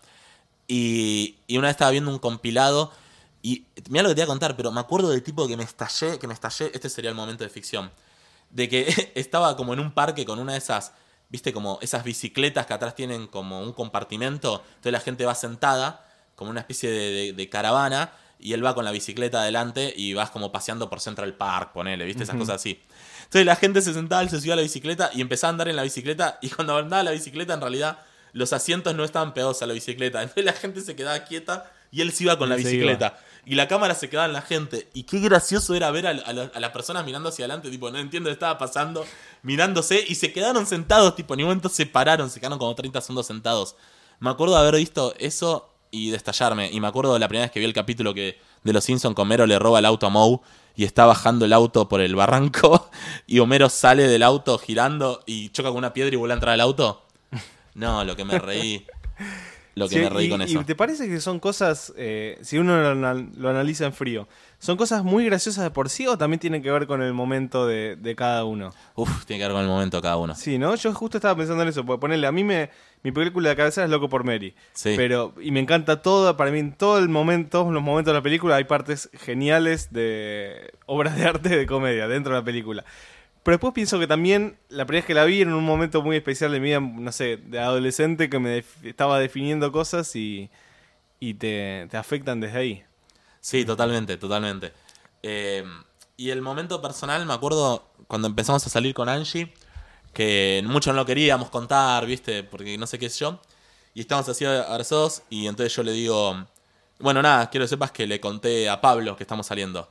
S2: Y, y una vez estaba viendo un compilado y mirá lo que te voy a contar, pero me acuerdo del tipo que me estallé, que me estallé, este sería el momento de ficción, de que estaba como en un parque con una de esas... ¿Viste? Como esas bicicletas que atrás tienen como un compartimento. Entonces la gente va sentada, como una especie de, de, de caravana, y él va con la bicicleta adelante y vas como paseando por Central Park, ponele, ¿viste? Esas uh-huh. cosas así. Entonces la gente se sentaba, él se subía a la bicicleta y empezaba a andar en la bicicleta, y cuando andaba la bicicleta, en realidad, los asientos no estaban pegados a la bicicleta. Entonces la gente se quedaba quieta y él se iba con y la bicicleta. Iba. Y la cámara se quedaba en la gente. Y qué gracioso era ver a, a, la, a las personas mirando hacia adelante, tipo, no entiendo qué estaba pasando, mirándose, y se quedaron sentados, tipo, en un momento se pararon, se quedaron como treinta segundos sentados. Me acuerdo de haber visto eso y de estallarme. Y me acuerdo de la primera vez que vi el capítulo que de Los Simpsons, que Homero le roba el auto a Moe y está bajando el auto por el barranco y Homero sale del auto girando y choca con una piedra y vuelve a entrar al auto. No, lo que me reí. Lo que sí, me reí
S1: y,
S2: con eso.
S1: ¿Y te parece que son cosas, eh, si uno lo, lo analiza en frío, son cosas muy graciosas de por sí o también tienen que ver con el momento de, de cada uno?
S2: Uf, tiene que ver con el momento de cada uno.
S1: Sí, ¿no? Yo justo estaba pensando en eso, porque ponerle, a mí me, mi película de cabecera es Loco por Mary.
S2: Sí.
S1: Pero, y me encanta todo, para mí en todo el momento, todos los momentos de la película hay partes geniales de obras de arte de comedia dentro de la película. Pero después pienso que también, la primera vez que la vi en un momento muy especial de mi vida, no sé, de adolescente, que me def- estaba definiendo cosas y, y te, te afectan desde ahí.
S2: Sí, totalmente, totalmente. Eh, y el momento personal, me acuerdo cuando empezamos a salir con Angie, que mucho no lo queríamos contar, ¿viste? Porque no sé qué es yo. Y estábamos así abrazados y entonces yo le digo, bueno, nada, quiero que sepas que le conté a Pablo que estamos saliendo.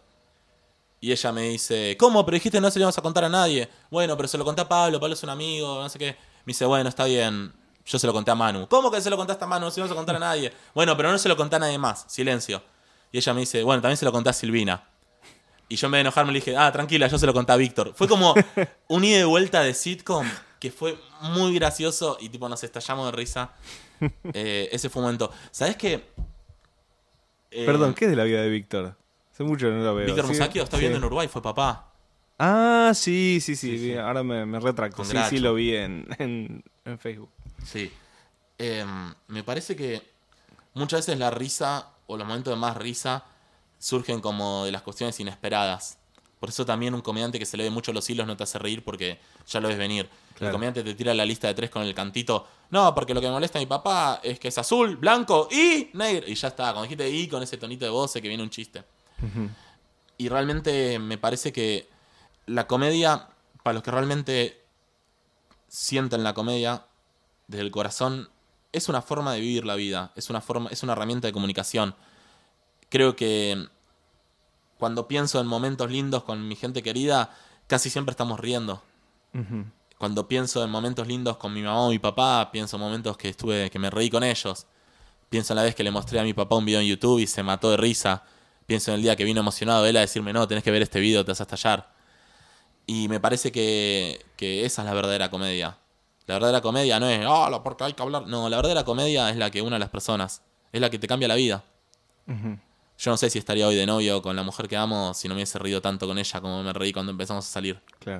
S2: Y ella me dice, ¿cómo? Pero dijiste no se lo íbamos a contar a nadie. Bueno, pero se lo conté a Pablo, Pablo es un amigo, no sé qué. Me dice, bueno, está bien, yo se lo conté a Manu. ¿Cómo que se lo contaste a Manu? No se lo íbamos a contar a nadie. Bueno, pero no se lo conté a nadie más. Silencio. Y ella me dice, bueno, también se lo conté a Silvina. Y yo en vez de enojarme le dije, ah, tranquila, yo se lo conté a Víctor. Fue como un ida y vuelta de sitcom que fue muy gracioso y tipo nos estallamos de risa. Eh, ese fue un momento. ¿Sabés qué?
S1: Eh, Perdón, ¿qué es de la vida de Víctor? Hace mucho no lo veo.
S2: Víctor Musacchio está
S1: sí.
S2: viviendo en Uruguay, fue papá.
S1: Ah, sí, sí, sí.
S2: sí, sí.
S1: Ahora me, me retracto.
S2: Con
S1: sí,
S2: Gracho.
S1: sí, lo vi en, en, en Facebook.
S2: Sí. Eh, me parece que muchas veces la risa o los momentos de más risa surgen como de las cuestiones inesperadas. Por eso también un comediante que se le ve mucho los hilos no te hace reír porque ya lo ves venir. Claro. El comediante te tira la lista de tres con el cantito. No, porque lo que me molesta a mi papá es que es azul, blanco y negro. Y ya está. Cuando dijiste y con ese tonito de voz sé que viene un chiste. Uh-huh. Y realmente me parece que la comedia, para los que realmente sienten la comedia desde el corazón, es una forma de vivir la vida. Es una forma, es una herramienta de comunicación. Creo que cuando pienso en momentos lindos con mi gente querida, casi siempre estamos riendo. Uh-huh. Cuando pienso en momentos lindos con mi mamá o mi papá, pienso en momentos que estuve, que me reí con ellos. Pienso en la vez que le mostré a mi papá un video en YouTube y se mató de risa. Pienso en el día que vino emocionado él a decirme, no, tenés que ver este video, te vas a estallar. Y me parece que, que esa es la verdadera comedia. La verdadera comedia no es, oh, porque hay que hablar. No, la verdadera comedia es la que une a las personas. Es la que te cambia la vida.
S1: Uh-huh.
S2: Yo no sé si estaría hoy de novio con la mujer que amo si no me hubiese reído tanto con ella como me reí cuando empezamos a salir.
S1: Claro.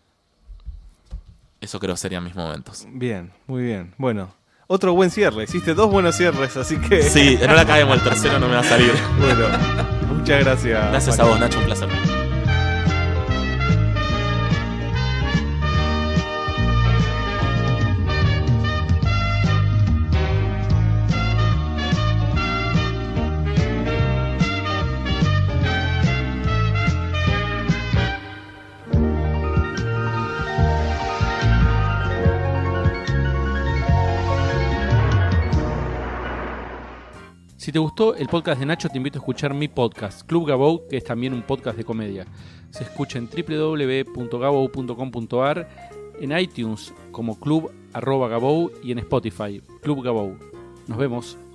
S2: Eso creo serían mis momentos.
S1: Bien, muy bien. Bueno, otro buen cierre. Hiciste dos buenos cierres, así que...
S2: Sí, no la caemos, el tercero no me va a salir.
S1: Bueno, muchas gracias.
S2: Gracias
S1: Mario.
S2: a vos, Nacho, un placer.
S3: Si te gustó el podcast de Nacho, te invito a escuchar mi podcast, Club Gabou, que es también un podcast de comedia. Se escucha en doble u doble u doble u punto gabou punto com punto a r, en iTunes como Club arroba Gabou y en Spotify, Club Gabou. Nos vemos.